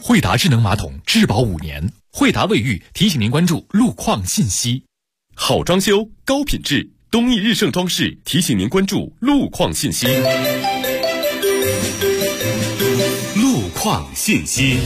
惠达智能马桶质保5年。惠达卫浴提醒您关注路况信息。 好装修，高品质，东义日盛装饰提醒您关注路况信息。路况信息。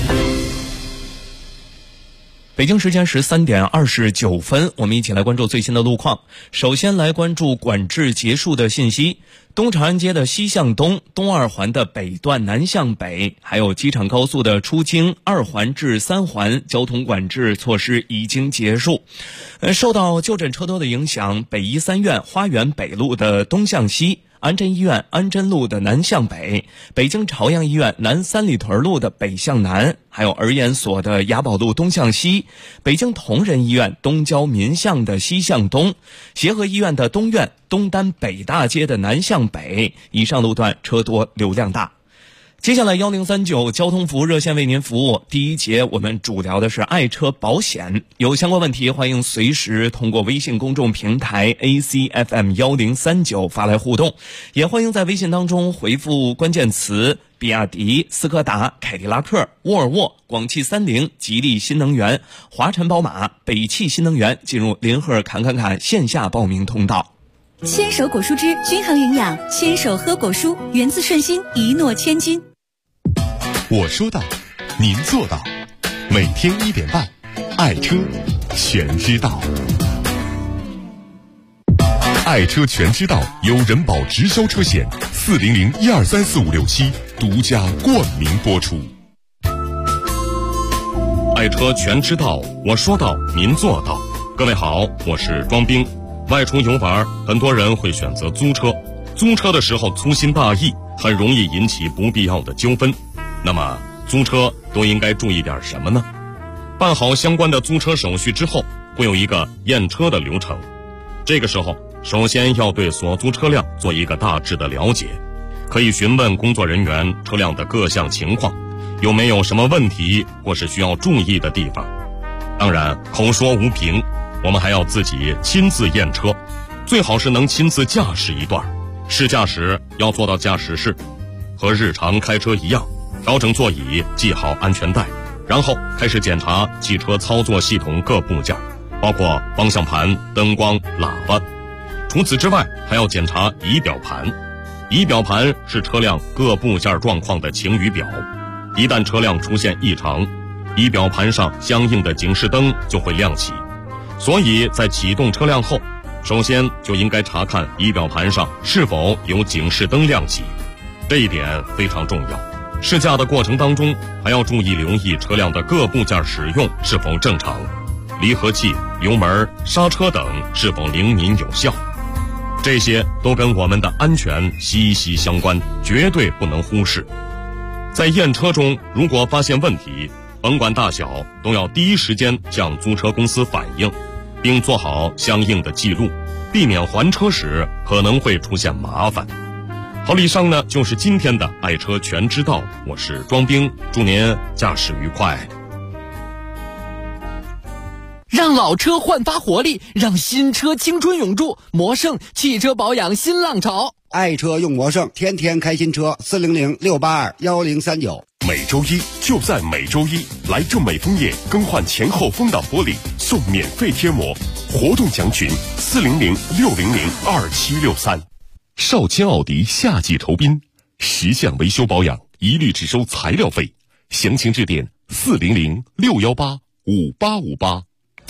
北京时间13点29分，我们一起来关注最新的路况。首先来关注管制结束的信息。东长安街的西向东、东二环的北段南向北，还有机场高速的出京2环至3环交通管制措施已经结束。受到就诊车多的影响，北医三院花园北路的东向西，安贞医院安贞路的南向北，北京朝阳医院南三里屯路的北向南，还有儿研所的雅宝路东向西，北京同仁医院东郊民巷的西向东，协和医院的东院东单北大街的南向北，以上路段车多流量大。接下来1039交通服务热线为您服务。第一节我们主聊的是爱车保险，有相关问题欢迎随时通过微信公众平台 ACFM1039 发来互动，也欢迎在微信当中回复关键词比亚迪、斯柯达、凯迪拉克、沃尔沃、广汽三菱、吉利新能源、华晨宝马、北汽新能源进入林赫侃线下报名通道。 牵手果蔬汁均衡营养，牵手喝果蔬，源自顺心，一诺千金。 我说到，您做到。每天1点半，爱车全知道。爱车全知道由人保直销车险400-1234567独家冠名播出。爱车全知道，我说到，您做到。各位好，我是庄兵。外出游玩，很多人会选择租车。租车的时候粗心大意，很容易引起不必要的纠纷。那么租车都应该注意点什么呢？办好相关的租车手续之后，会有一个验车的流程。这个时候首先要对所租车辆做一个大致的了解，可以询问工作人员车辆的各项情况，有没有什么问题或是需要注意的地方。当然口说无凭，我们还要自己亲自验车，最好是能亲自驾驶一段。试驾时要坐到驾驶室，和日常开车一样，调整座椅，系好安全带，然后开始检查汽车操作系统各部件，包括方向盘、灯光、喇叭。除此之外，还要检查仪表盘。仪表盘是车辆各部件状况的晴雨表，一旦车辆出现异常，仪表盘上相应的警示灯就会亮起。所以在启动车辆后，首先就应该查看仪表盘上是否有警示灯亮起，这一点非常重要。试驾的过程当中，还要注意留意车辆的各部件使用是否正常，离合器、油门、刹车等是否灵敏有效，这些都跟我们的安全息息相关，绝对不能忽视。在验车中，如果发现问题，甭管大小，都要第一时间向租车公司反映，并做好相应的记录，避免还车时可能会出现麻烦。好，以上呢就是今天的爱车全知道，我是庄兵，祝您驾驶愉快。 让老车焕发活力，让新车青春永驻。魔盛汽车保养新浪潮， 爱车用魔盛，天天开新车。400-682-1039。 每周一就在每周一，来正美枫叶更换前后风挡玻璃，送免费贴膜。活动详询400-600-2763。少卿奥迪夏季酬宾，10项维修保养一律只收材料费，详情致电400-618-5858。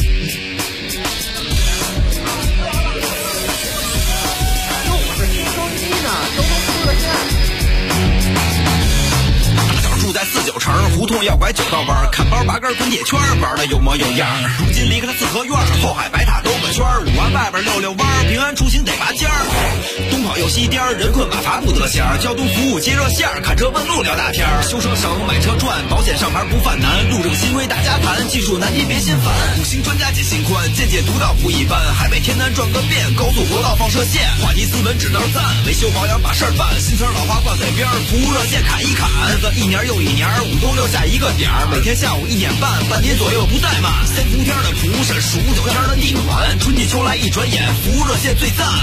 49城胡同要拐9道弯，看包拔根滚铁圈，玩的有模有样。如今离开了四合院，后海白塔兜个圈，5环外边溜弯，平安出行得拔尖儿。东跑右西颠，人困马乏不得闲。交通服务接热线，看车问路聊大天。修车省，买车赚，保险上牌不犯难。路政新规大家谈，技术难题别心烦。5星专家解心宽，见解独到不一般。海北天南转个遍，高速国道放射线。话题斯文指道赞，维修保养把事儿办。新车老花挂嘴边，服务热线砍一砍。一年又一年，5都留下一个点儿。每天下午1点半，半点左右不怠慢。3伏天的蒲是数9天的逆环，春季秋来一转眼，服务热线最赞。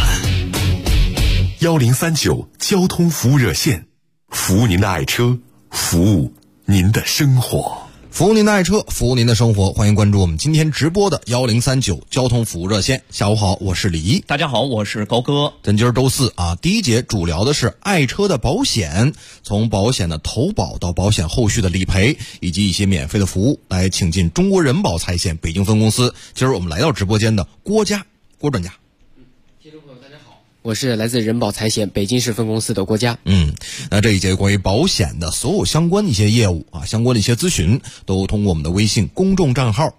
1039交通服务热线，服务您的爱车，服务您的生活。 服务您的爱车，服务您的生活，欢迎关注我们今天直播的1039交通服务热线。下午好，我是李一。 大家好，我是高哥。 咱今儿周四啊，第一节主聊的是爱车的保险，从保险的投保到保险后续的理赔，以及一些免费的服务，来请进中国人保财险北京分公司。今儿我们来到直播间的郭专家。 听众朋友大家好，我是来自人保财险北京市分公司的郭佳。 那这一节关于保险的所有相关的一些业务啊，相关的一些咨询，都通过我们的微信公众账号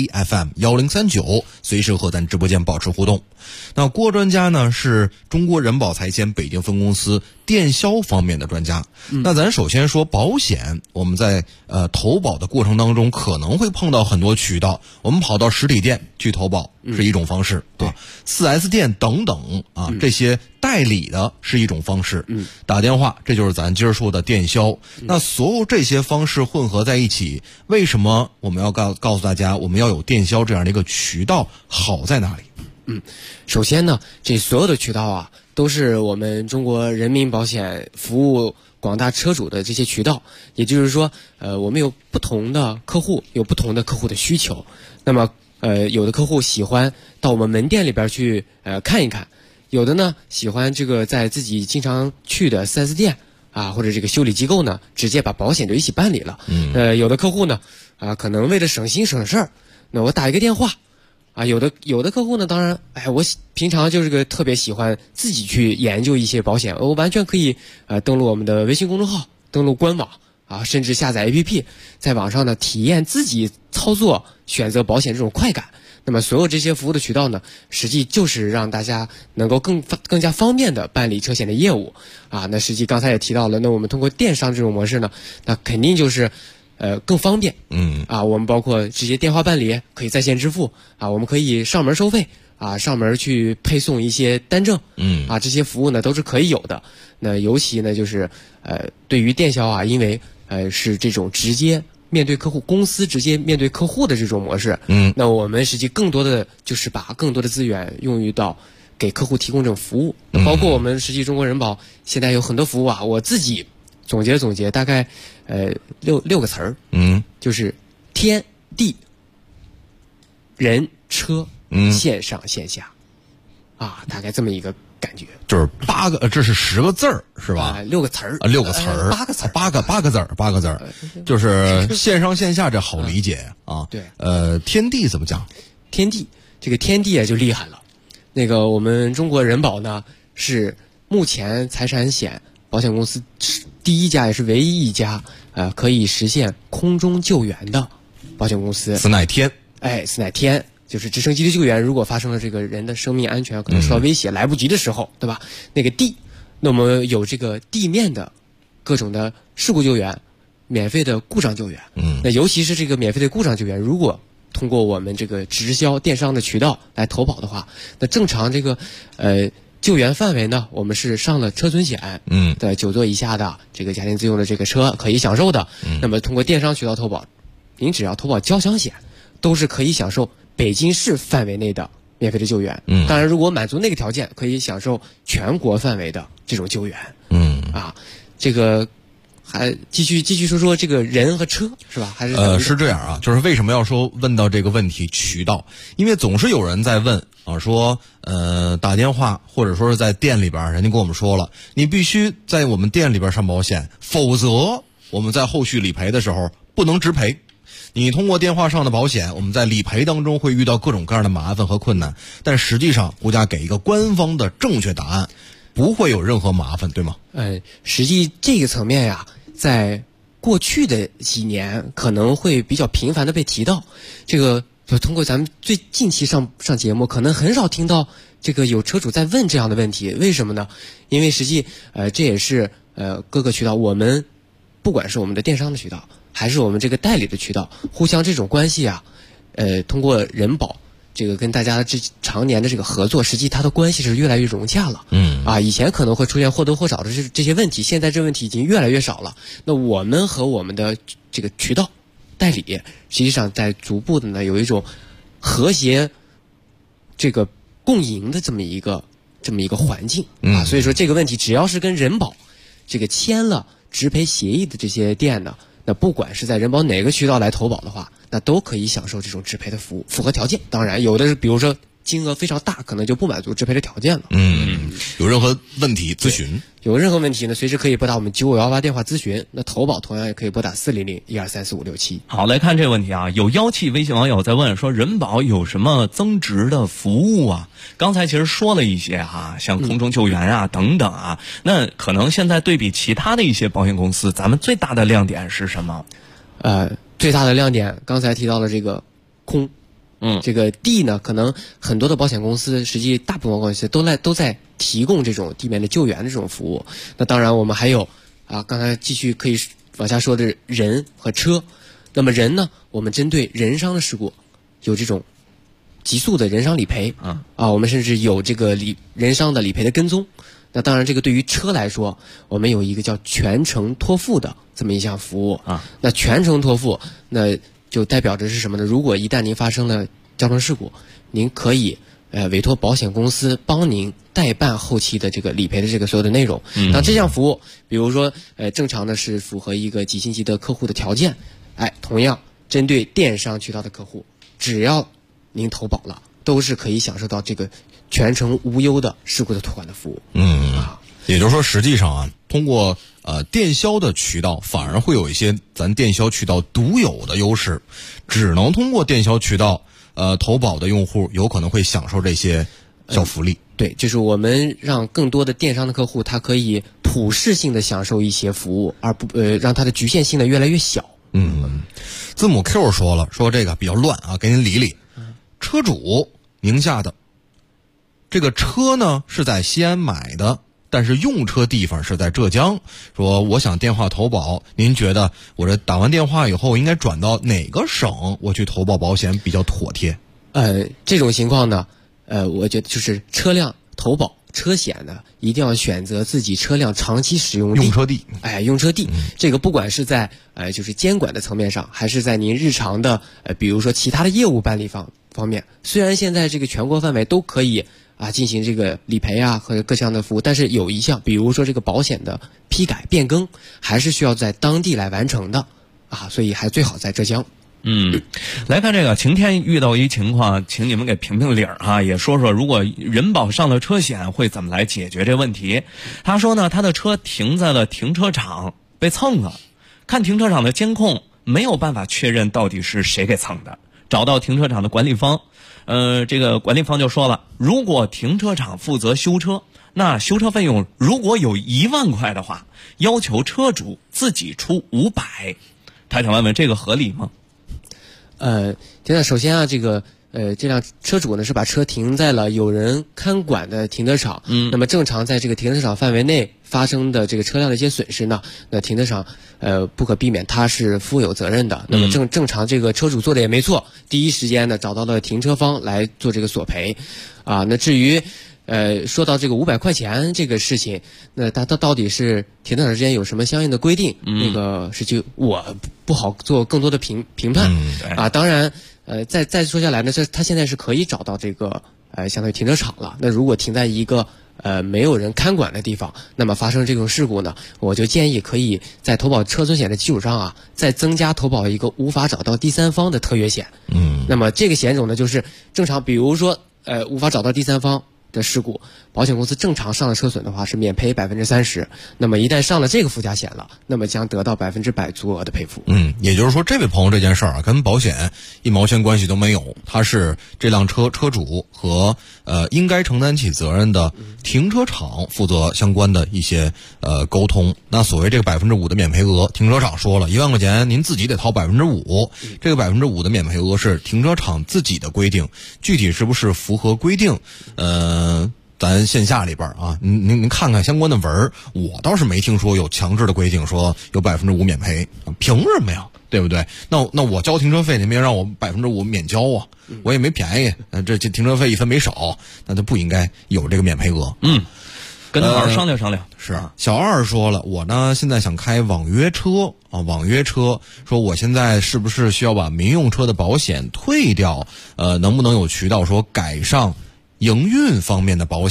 ACFM1039，随时和咱直播间保持互动。那郭专家呢，是中国人保财险北京分公司电销方面的专家。那咱首先说保险，我们在投保的过程当中可能会碰到很多渠道，我们跑到实体店去投保是一种方式，对，4S 店等等啊，这些代理的是一种方式，打电话，这就是咱今儿说的电销。那所有这些方式混合在一起，为什么我们要告诉大家我们要有电销这样的一个渠道，好在哪里？ 首先呢，这所有的渠道啊，都是我们中国人民保险服务广大车主的这些渠道。也就是说，我们有不同的客户，有不同的客户的需求。那么，有的客户喜欢到我们门店里边去看一看，有的呢喜欢这个在自己经常去的 4S 店啊，或者这个修理机构呢，直接把保险就一起办理了。有的客户呢，可能为了省心省事儿，那我打一个电话。有的客户呢，当然，我平常就是个特别喜欢自己去研究一些保险，我完全可以登录我们的微信公众号，登录官网啊，甚至下载 APP， 在网上呢体验自己操作选择保险这种快感。那么所有这些服务的渠道呢，实际就是让大家能够更加方便的办理车险的业务啊。那实际刚才也提到了，那我们通过电商这种模式呢，那肯定就是更方便。我们包括直接电话办理，可以在线支付啊，我们可以上门收费啊，上门去配送一些单证。这些服务呢都是可以有的。那尤其呢就是对于电销啊，因为是这种直接面对客户，公司直接面对客户的这种模式。那我们实际更多的就是把更多的资源用于到给客户提供这种服务。包括我们实际中国人保现在有很多服务啊，我自己总结大概六个词儿，就是天地人车，线上线下啊，大概这么一个感觉。 就是8个，这是10个字儿是吧 ？6个词儿 ，6个词儿，8个词儿，8个字儿，就是线上线下，这好理解啊。 对， 天地怎么讲？ 天地，这个天地啊就厉害了。那个我们中国人保呢，是目前财产险保险公司第一家也是唯一一家可以实现空中救援的保险公司。 此乃天， 此乃天，就是直升机的救援，如果发生了这个人的生命安全可能受到威胁，来不及的时候，对吧？那个地，那我们有这个地面的各种的事故救援，免费的故障救援。那尤其是这个免费的故障救援，如果通过我们这个直销电商的渠道来投保的话，那正常这个救援范围呢，我们是上了车损险的9座以下的这个家庭自用的这个车可以享受的。那么通过电商渠道投保，您只要投保交强险，都是可以享受北京市范围内的免费的救援。当然如果满足那个条件，可以享受全国范围的这种救援。这个还继续说这个人和车是吧？还是是这样啊，就是为什么要问到这个问题渠道？因为总是有人在问啊，说打电话或者说是在店里边，人家跟我们说了，你必须在我们店里边上保险，否则我们在后续理赔的时候不能直赔。你通过电话上的保险，我们在理赔当中会遇到各种各样的麻烦和困难，但实际上国家给一个官方的正确答案，不会有任何麻烦，对吗？ 实际这个层面呀，在过去的几年可能会比较频繁的被提到。这个就通过咱们最近期上节目，可能很少听到这个有车主在问这样的问题。为什么呢？因为实际这也是各个渠道，我们不管是我们的电商的渠道，还是我们这个代理的渠道，互相这种关系啊，通过人保这个跟大家这常年的这个合作，实际它的关系是越来越融洽了。以前可能会出现或多或少的这些问题，现在这问题已经越来越少了。那我们和我们的这个渠道代理，实际上在逐步的呢有一种和谐这个共赢的这么一个环境啊。所以说这个问题只要是跟人保这个签了直赔协议的这些店呢， 那不管是在人保哪个渠道来投保的话，那都可以享受这种质赔的服务，符合条件。当然，有的是比如说金额非常大，可能就不满足质赔的条件了。 有任何问题咨询， 有任何问题呢，随时可以拨打我们9518电话咨询。那投保同样也可以拨打400-1234-567。 好，来看这个问题啊，有妖气微信网友在问说，人保有什么增值的服务啊？刚才其实说了一些像空中救援啊等等啊，那可能现在对比其他的一些保险公司，咱们最大的亮点是什么？ 最大的亮点，刚才提到了这个空。这个地呢，可能很多的保险公司，实际大部分保险公司都在提供这种地面的救援的这种服务。那当然，我们还有刚才继续可以往下说的人和车。那么人呢，我们针对人伤的事故，有这种急速的人伤理赔我们甚至有这个人伤的理赔的跟踪。那当然，这个对于车来说，我们有一个叫全程托付的这么一项服务那全程托付，那就代表着是什么呢？如果一旦您发生了交通事故，您可以委托保险公司帮您代办后期的这个理赔的这个所有的内容。那这项服务，比如说正常的是符合一个几星级的客户的条件，同样针对电商渠道的客户，只要您投保了，都是可以享受到这个全程无忧的事故的托管的服务。 也就是说，实际上通过电销的渠道，反而会有一些咱电销渠道独有的优势，只能通过电销渠道投保的用户有可能会享受这些小福利。 对，就是我们让更多的电商的客户，他可以普适性的享受一些服务，而不让它的局限性呢越来越小。 字母 Q 说这个比较乱给您理理。车主宁夏的，这个车呢是在西安买的，但是用车地方是在浙江，说我想电话投保，您觉得我这打完电话以后应该转到哪个省我去投保保险比较妥帖？ 这种情况呢，我觉得就是车辆投保车险呢，一定要选择自己车辆长期使用用车地。 用车地，这个不管是在就是监管的层面上，还是在您日常的比如说其他的业务办理方面，虽然现在这个全国范围都可以进行这个理赔和各项的服务，但是有一项，比如说这个保险的批改变更，还是需要在当地来完成的所以还最好在浙江。 来看这个晴天遇到一情况，请你们给评评理也说说如果人保上了车险会怎么来解决这问题。他说呢，他的车停在了停车场被蹭了，看停车场的监控没有办法确认到底是谁给蹭的，找到停车场的管理方，这个管理方就说了，如果停车场负责修车，那修车费用如果有1万块的话，要求车主自己出500。他想问问这个合理吗？ 首先这个这辆车主呢是把车停在了有人看管的停车场。那么正常在这个停车场范围内发生的这个车辆的一些损失呢，那停车场不可避免他是负有责任的。那么正常这个车主做的也没错，第一时间呢找到了停车方来做这个索赔。那至于说到这个500块钱这个事情，那它到底是停车场之间有什么相应的规定？那个是就我不好做更多的评判。当然，再说下来呢，他现在是可以找到这个相当于停车场了。那如果停在一个没有人看管的地方，那么发生这种事故呢，我就建议可以在投保车损险的基础上再增加投保一个无法找到第三方的特约险。那么这个险种呢，就是正常，比如说无法找到第三方的事故，保险公司正常上了车损的话是免赔30%，那么一旦上了这个附加险了，那么将得到100%足额的赔付。 也就是说这位朋友这件事儿跟保险1毛钱关系都没有，他是这辆车主和应该承担起责任的停车场负责相关的一些沟通。那所谓这个5%的免赔额，停车场说了1万块钱您自己得掏5%，这个5%的免赔额是停车场自己的规定，具体是不是符合规定咱线下里边您看看相关的文儿，我倒是没听说有强制的规定说有5%免赔，凭什么呀？对不对？那我交停车费，您别让我5%免交我也没便宜，这停车费一分没少，那就不应该有这个免赔额。 跟他好好商量商量。 是小二说了，我呢现在想开网约车网约车，说我现在是不是需要把民用车的保险退掉？能不能有渠道说改上营运方面的保险？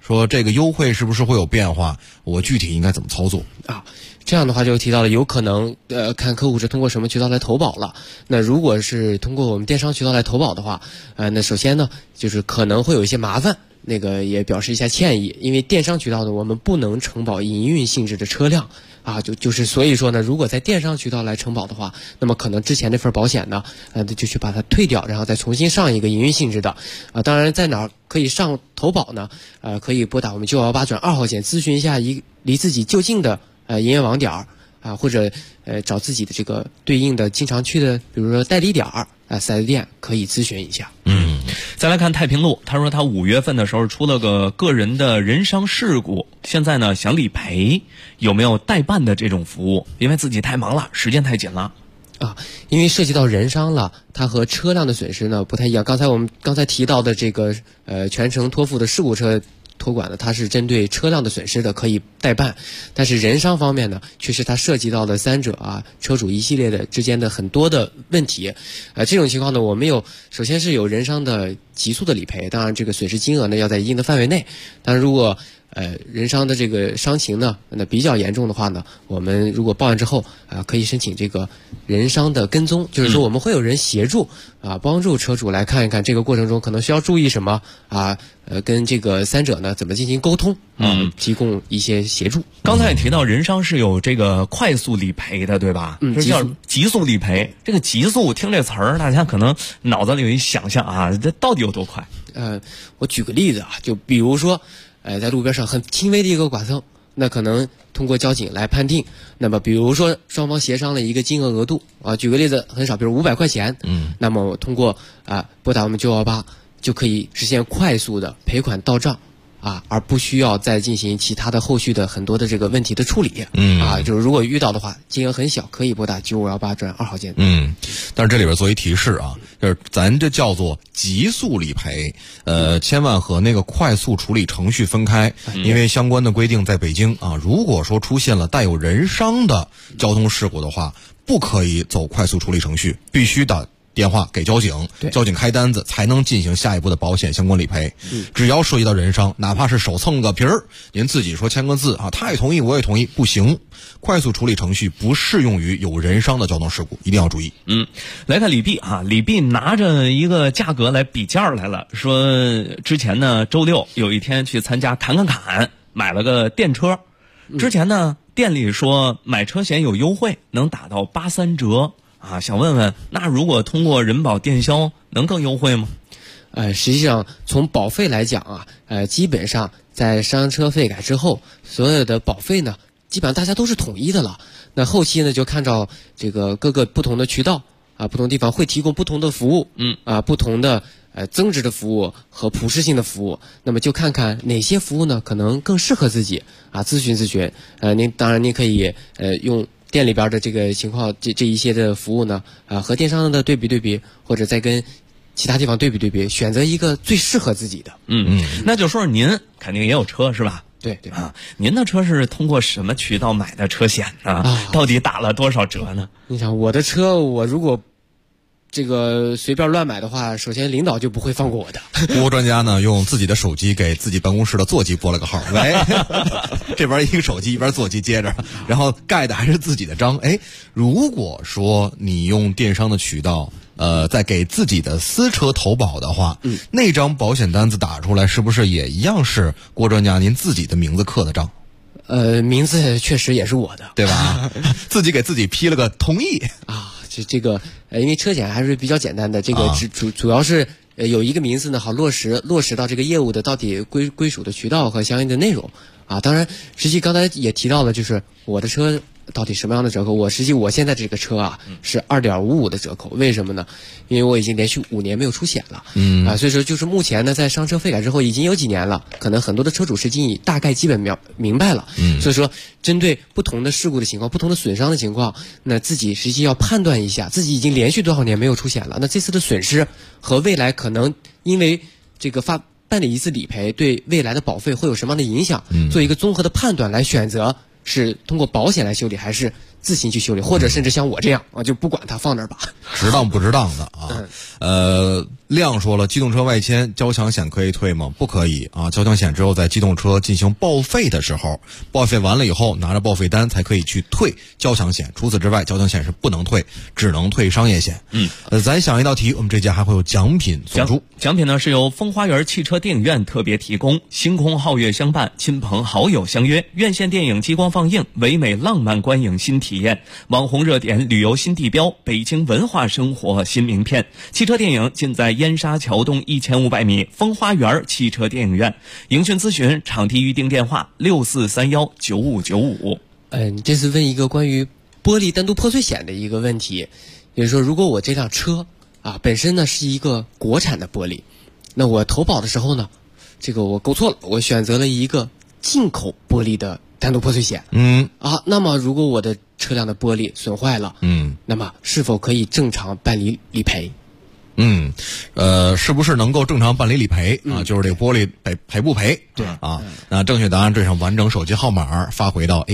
说这个优惠是不是会有变化？我具体应该怎么操作啊？这样的话就提到了有可能看客户是通过什么渠道来投保了。那如果是通过我们电商渠道来投保的话，那首先呢就是可能会有一些麻烦，那个也表示一下歉意，因为电商渠道呢我们不能承保营运性质的车辆啊，就是所以说呢，如果在电商渠道来承保的话，那么可能之前那份保险呢，就去把它退掉，然后再重新上一个营运性质的啊。当然，在哪儿可以上投保呢？可以拨打我们918转2号线咨询一下离自己就近的营业网点儿啊，或者找自己的这个对应的经常去的，比如说代理点儿4S店可以咨询一下。 再来看太平路，他说他5月份的时候出了个人的人伤事故，现在呢想理赔，有没有代办的这种服务？因为自己太忙了，时间太紧了。 因为涉及到人伤了，它和车辆的损失呢不太一样。我们刚才提到的这个全程托付的事故车托管呢，它是针对车辆的损失的，可以代办。但是人伤方面呢，确实它涉及到了三者车主一系列的之间的很多的问题。这种情况呢，我们首先是有人伤的急速的理赔，当然这个损失金额呢要在一定的范围内。但如果人伤的这个伤情呢，那比较严重的话呢，我们如果报案之后可以申请这个人伤的跟踪，就是说我们会有人协助帮助车主来看一看这个过程中可能需要注意什么跟这个三者呢怎么进行沟通提供一些协助。 刚才也提到人伤是有这个快速理赔的，对吧？这叫急速理赔。这个急速听这词儿，大家可能脑子里有一想象这到底有多快？ 我举个例子就比如说在路边上很轻微的一个剐蹭，那可能通过交警来判定，那么比如说双方协商了一个金额额度举个例子很少，比如500块钱，那么我通过拨打我们918就可以实现快速的赔款到账而不需要再进行其他的后续的很多的这个问题的处理就是如果遇到的话金额很小，可以拨打9518转2号线。 但是这里边作为提示就是咱这叫做急速理赔，千万和那个快速处理程序分开，因为相关的规定在北京如果说出现了带有人伤的交通事故的话，不可以走快速处理程序，必须打电话给交警，交警开单子才能进行下一步的保险相关理赔。只要涉及到人伤，哪怕是手蹭个皮儿，您自己说签个字他也同意我也同意，不行。快速处理程序不适用于有人伤的交通事故，一定要注意。 来看李碧李碧拿着一个价格来比价来了，说之前呢周六有一天去参加侃买了个电车，之前呢店里说买车险有优惠，能打到83折。想问问，那如果通过人保电销能更优惠吗？ 实际上从保费来讲基本上在商车费改之后，所有的保费呢，基本上大家都是统一的了。那后期呢，就看照这个各个不同的渠道不同地方会提供不同的服务，不同的增值的服务和普适性的服务。那么就看看哪些服务呢可能更适合自己咨询。当然您可以用店里边的这个情况，这一些的服务呢，和电商的对比，或者再跟其他地方对比，选择一个最适合自己的。 那就说您肯定也有车是吧？ 对您的车是通过什么渠道买的车险呢？到底打了多少折呢？ 你想我的车，我如果这个随便乱买的话，首先领导就不会放过我的。 服务专家呢，用自己的手机给自己办公室的座机拨了个号，喂，这边一个手机一边座机接着，然后盖的还是自己的章。如果说你用电商的渠道，在给自己的私车投保的话，那张保险单子打出来是不是也一样是郭专家您自己的名字刻的章？ 名字确实也是我的， 对吧？自己给自己批了个同意这个因为车险还是比较简单的，这个主要是有一个名字呢，好落实到这个业务的到底归属的渠道和相应的内容当然实际刚才也提到了，就是我的车到底什么样的折扣？我现在这个车是2.55的折扣，为什么呢？因为我已经连续5年没有出险了，所以说就是目前呢，在商车费改之后已经有几年了，可能很多的车主实际大概基本明白了，所以说针对不同的事故的情况、不同的损伤的情况，那自己实际要判断一下，自己已经连续多少年没有出险了，那这次的损失和未来可能因为这个办理一次理赔对未来的保费会有什么样的影响，做一个综合的判断来选择是通过保险来修理，还是自行去修理，或者甚至像我这样就不管它放那儿吧。 值当不值当的亮说了，机动车外迁交强险可以退吗？不可以啊！交强险只有在机动车进行报废的时候，报废完了以后拿着报废单才可以去退交强险，除此之外交强险是不能退，只能退商业险。咱想一道题，我们这节还会有奖品送出。 奖品呢是由风花园汽车电影院特别提供，星空皓月相伴，亲朋好友相约，院线电影激光放映，唯美浪漫观影新体验，网红热点旅游新地标，北京文化生活新名片。汽车电影尽在燕莎桥东1500米风花园汽车电影院。营讯咨询场地预订电话64319595。 这次问一个关于玻璃单独破碎险的一个问题，也就是说，如果我这辆车本身呢是一个国产的玻璃，那我投保的时候呢，这个我勾错了，我选择了一个进口玻璃的单独破碎险。那么如果我的车辆的玻璃损坏了，那么是否可以正常办理理赔？ 是不是能够正常办理理赔啊？就是这个玻璃赔不赔？ 对啊，那正确答案对上完整手机号码发回到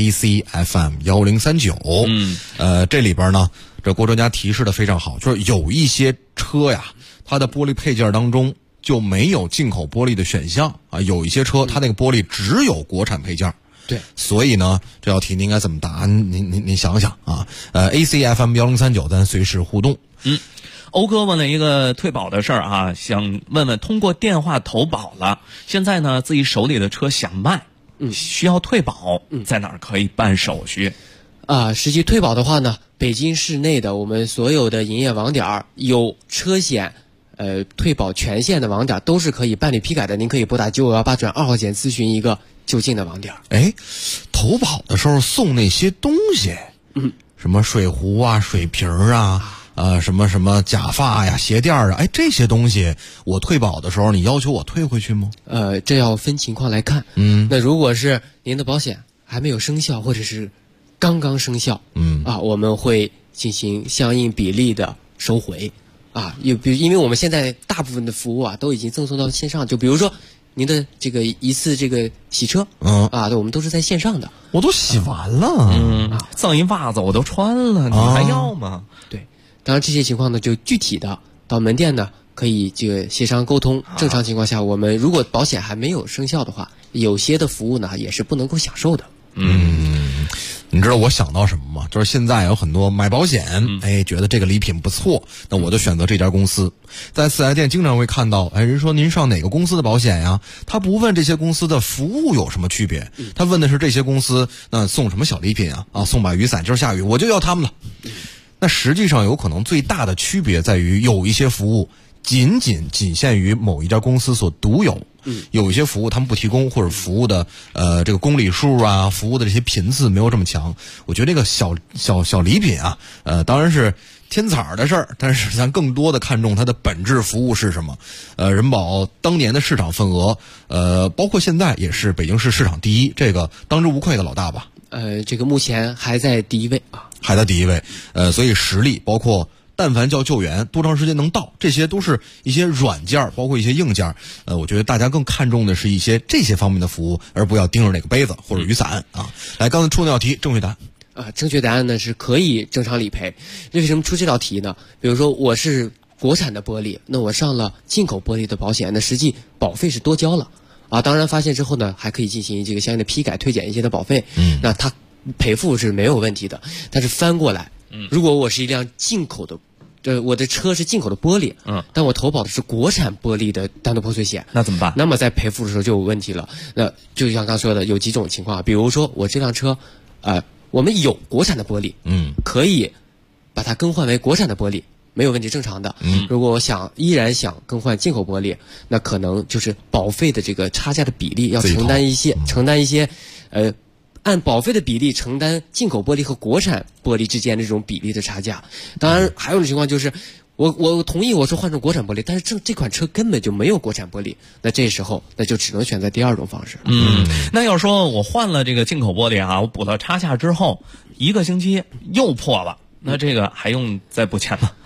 ACFM1039。这里边呢，这郭专家提示的非常好，就是有一些车呀，它的玻璃配件当中就没有进口玻璃的选项啊，有一些车它那个玻璃只有国产配件。 对， 所以呢，这道题您应该怎么答？您想想啊。ACFM1039，咱随时互动。 欧哥问了一个退保的事儿啊，想问问通过电话投保了，现在呢自己手里的车想卖，需要退保，在哪儿可以办手续？ 实际退保的话呢，北京市内的我们所有的营业网点有车险退保权限的网点都是可以办理批改的，您可以拨打9518转2号线咨询一个就近的网点。 投保的时候送那些东西，什么水壶啊、水瓶啊。什么假发呀、鞋垫啊，这些东西我退保的时候，你要求我退回去吗？ 这要分情况来看。那如果是您的保险还没有生效，或者是刚刚生效，我们会进行相应比例的收回。因为我们现在大部分的服务都已经赠送到线上，就比如说您的这个一次这个洗车，对，我们都是在线上的。 我都洗完了， 赠一袜子我都穿了，你还要吗？ 对。当然这些情况呢，就具体的到门店呢可以这个协商沟通。正常情况下，我们如果保险还没有生效的话，有些的服务呢也是不能够享受的。 你知道我想到什么吗？就是现在有很多买保险，觉得这个礼品不错，那我就选择这家公司。在4S店经常会看到，人说您上哪个公司的保险呀？他不问这些公司的服务有什么区别，他问的是这些公司那送什么小礼品啊？送把雨伞，今儿下雨我就要他们了。那实际上有可能最大的区别在于，有一些服务仅限于某一家公司所独有，有一些服务他们不提供，或者服务的这个公里数啊，服务的这些频次没有这么强。我觉得这个小礼品啊，当然是天彩的事儿，但是咱更多的看重它的本质服务是什么。人保当年的市场份额，包括现在也是北京市市场第一，这个当之无愧的老大吧。 这个目前还在第一位啊。 还在第一位，所以实力包括但凡叫救援多长时间能到，这些都是一些软件，包括一些硬件。我觉得大家更看重的是一些这些方面的服务，而不要盯着哪个杯子或者雨伞啊。来，刚才出那道题，正确答案正确答案呢是可以正常理赔。为什么出这道题呢？比如说我是国产的玻璃，那我上了进口玻璃的保险，那实际保费是多交了当然发现之后呢，还可以进行这个相应的批改退减一些的保费。那它赔付是没有问题的。但是翻过来，如果我是一辆进口的，我的车是进口的玻璃，但我投保的是国产玻璃的单独破碎险， 那怎么办？ 那么在赔付的时候就有问题了。那就像刚说的，有几种情况，比如说我这辆车，我们有国产的玻璃，可以把它更换为国产的玻璃，没有问题，正常的。如果我依然想更换进口玻璃，那可能就是保费的这个差价的比例要承担一些，按保费的比例承担进口玻璃和国产玻璃之间的这种比例的差价。当然还有一种情况就是，我同意我说换成国产玻璃，但是这款车根本就没有国产玻璃，那这时候那就只能选择第二种方式。 那要说我换了这个进口玻璃我补了差价之后，1个星期又破了，那这个还用再补钱吗？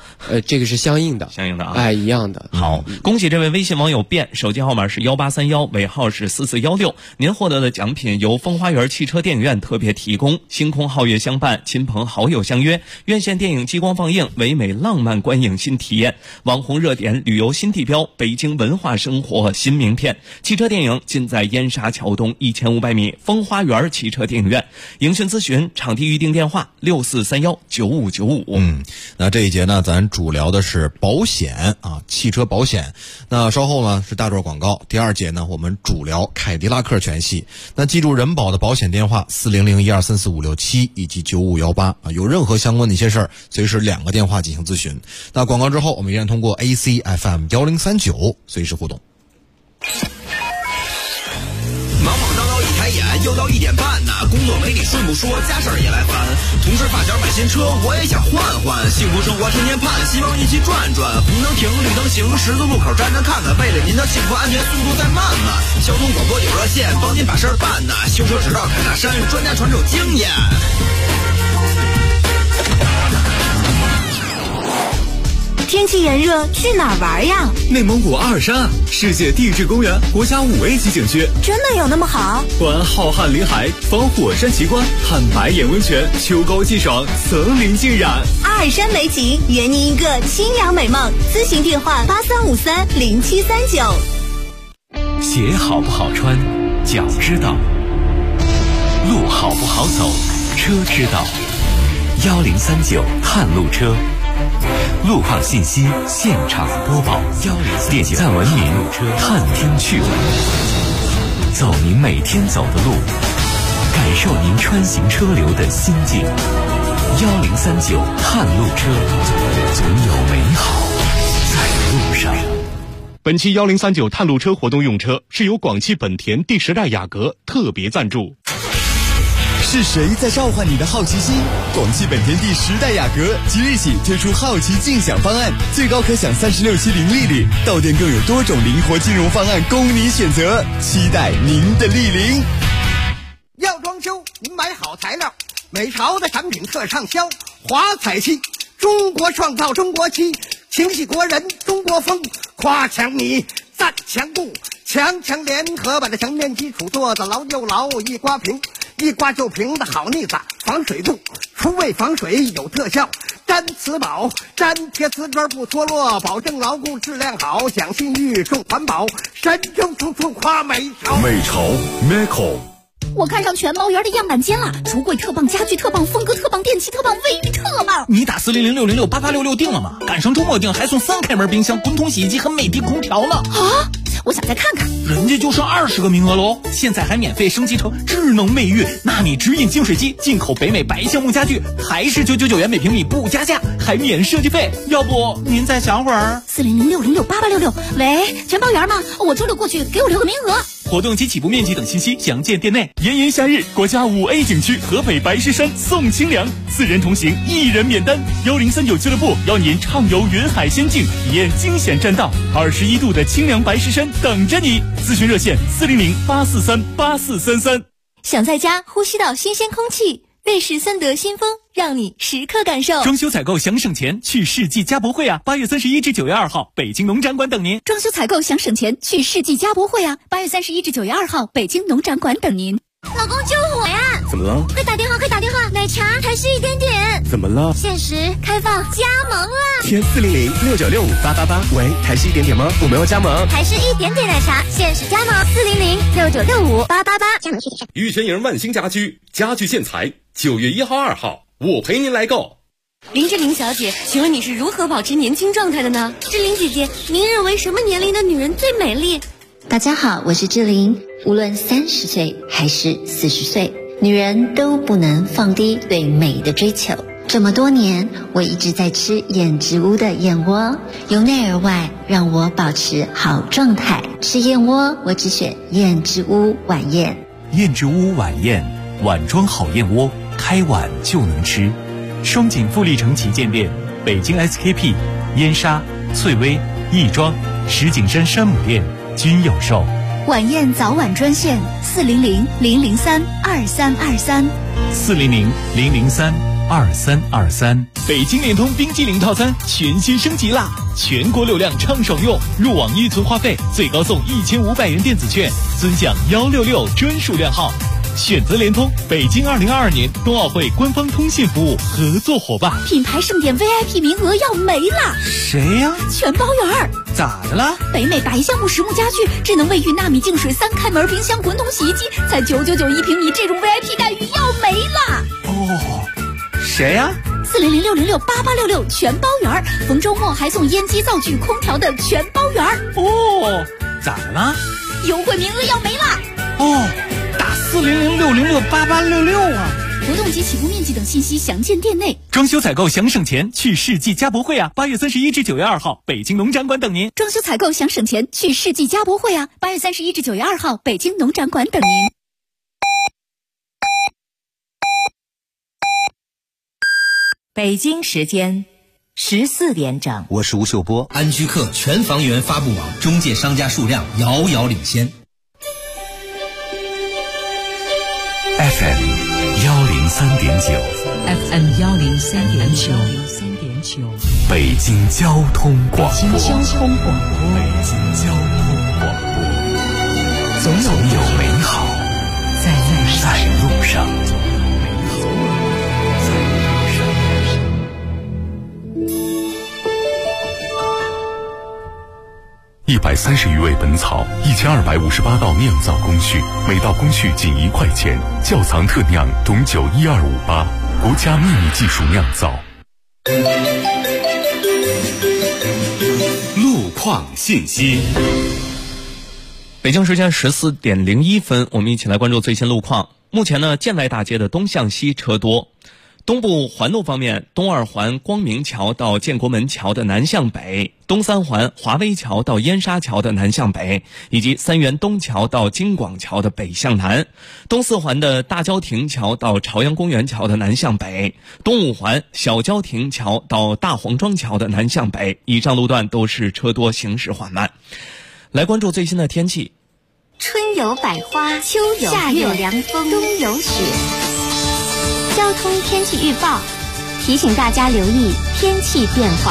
这个是相应的啊，一样的。 好，恭喜这位微信网友卞，手机号码是1831，尾号是4416。您获得的奖品由风花园汽车电影院特别提供，星空皓月相伴，亲朋好友相约，院线电影激光放映，唯美浪漫观影新体验，网红热点旅游新地标，北京文化生活新名片。汽车电影尽在燕莎桥东1500米风花园汽车电影院。营讯咨询场地预订电话64319595。 那这一节呢，咱主聊的是保险啊，汽车保险。那稍后呢是大段广告。第二节呢，我们主聊凯迪拉克全系。那记住人保的保险电话400-1234567以及9518啊，有任何相关的一些事儿，随时2个电话进行咨询。那广告之后，我们依然通过 ACFM 1039随时互动。 忙忙叨叨一抬眼，又到1点半呢，工作没你顺不说，家事儿也来烦。同事发小买新车，我也想换换，幸福生活天天盼，希望一起转转。红灯停，绿灯行，十字路口站着看看，为了您的幸福安全，速度再慢慢。交通广播有热线，帮您把事儿办呢。修车直到凯大山，专家传授经验。 天气炎热，去哪儿玩呀？ 内蒙古阿尔山啊，世界地质公园国家5A 级景区， 真的有那么好？ 观浩瀚林海，访火山奇观，看白眼温泉，秋高气爽，层林尽染。 阿尔山美景，圆你一个清凉美梦。咨询电话83530739。 鞋好不好穿，脚知道；路好不好走，车知道。1039探路车。路况信息现场播报，点赞文明探听趣闻，走您每天走的路，感受您穿行车流的心境。1039探路车，总有美好在路上。 本期1039探路车活动用车是由广汽本田第10代雅阁特别赞助。 是谁在召唤你的好奇心？广汽本田第10代雅阁即日起推出好奇竞享方案，最高可享36期零利率，到店更有多种灵活金融方案供你选择，期待您的莅临。 要装修，您买好材料，美潮的产品特畅销，华彩漆，中国创造中国漆，情系国人中国风，夸墙米，赞墙布，强联合把这墙面基础做得牢又牢，一刮平。一刮就平的好腻子，防水度，除味防水有特效，粘瓷宝，粘贴瓷砖不脱落，保证牢固质量好，讲信誉重环保，神州处处夸美潮。 美潮 Meco。 我看上全猫园的样板间了，橱柜特棒，家具特棒，风格特棒，电器特棒，卫浴特棒。 你打400-606-8866订了吗？赶上周末订还送3开门冰箱、滚筒洗衣机和美的空调呢。 啊！我想再看看， 人家就剩20个名额喽！现在还免费升级成智能卫浴，纳米直饮净水机，进口北美白橡木家具，还是999元每平米不加价，还免设计费。要不您再想会儿 ？400-606-8866。喂，全包园吗？我周6过去，给我留个名额。 活动及起步面积等信息详见店内。炎炎夏日，国家5A 景区河北白石山送清凉，4人同行，1人免单。1039俱乐部邀您畅游云海仙境，体验惊险栈道，21度的清凉白石山等着你。咨询热线400-843-8433。 想在家呼吸到新鲜空气，瑞士森德新风让你时刻感受。 装修采购想省钱，去世纪家博会啊！8月31至9月2号，北京农展馆等您。 装修采购想省钱，去世纪家博会啊！8月31至9月2号，北京农展馆等您。老公救火呀！ 怎么了？ 快打电话，快打电话！奶茶还是1点点。 怎么了？ 限时开放加盟了。 填400-696-5888。喂，台式1点点吗？我们要加盟。 台式1点点奶茶限时加盟400-696-5888。加盟具体上。 玉泉营万兴家居家具建材，9月1号、2号，我陪您来购。 林志玲小姐，请问你是如何保持年轻状态的呢？ 志玲姐姐，您认为什么年龄的女人最美丽？ 大家好，我是志玲。无论30岁还是40岁，女人都不能放低对美的追求。这么多年，我一直在吃燕之屋的燕窝，由内而外让我保持好状态。吃燕窝，我只选燕之屋晚宴。 燕之屋晚宴，碗装好燕窝，开碗就能吃。双井富力城旗舰店、北京 SKP、燕莎、翠微、亦庄、石景山山姆店均有售。 晚宴早晚专线400-003-2323。 400-003-2323。 2323。 北京联通冰激凌套餐全新升级啦！全国流量畅爽用，入网预存话费最高送1500元电子券，尊享166专属量号。选择联通，北京2022年冬奥会官方通信服务合作伙伴。 品牌盛典 VIP 名额要没了， 谁呀？ 全包圆。 咋的了？ 北美白橡木实木家具、智能卫浴纳米净水3开门冰箱、滚筒洗衣机，才999一平米，这种 VIP 待遇要没了。 哦，谁呀 ？400-606-8866全包圆，逢周末还送烟机、灶具、空调的全包圆。 哦，咋的了？ 优惠名额要没了。 哦，打400-606-8866啊！ 活动及起步面积等信息详见店内。 装修采购想省钱，去世纪家博会啊！8月31至9月2号，北京农展馆等您。 装修采购想省钱，去世纪家博会啊！8月31至9月2号，北京农展馆等您。 北京时间14点整， 我是吴秀波。安居客全房源发布网，中介商家数量遥遥领先。 FM 103.9 FM 103.9， 北京交通广播。 北京交通广播， 总有美好在路上。130余味本草，1258道酿造工序，每道工序仅1块钱。窖藏特酿董酒12588，国家秘密技术酿造。路况信息。 北京时间14点01分，我们一起来关注最新路况。目前呢，建外大街的东向西车多。东部环路方面，东二环光明桥到建国门桥的南向北，东三环华威桥到燕莎桥的南向北，以及三元东桥到京广桥的北向南，东四环的大郊亭桥到朝阳公园桥的南向北，东五环小郊亭桥到大黄庄桥的南向北，以上路段都是车多，行驶缓慢。来关注最新的天气。 春有百花，秋有夏有凉风，冬有雪。交通天气预报提醒大家留意天气变化。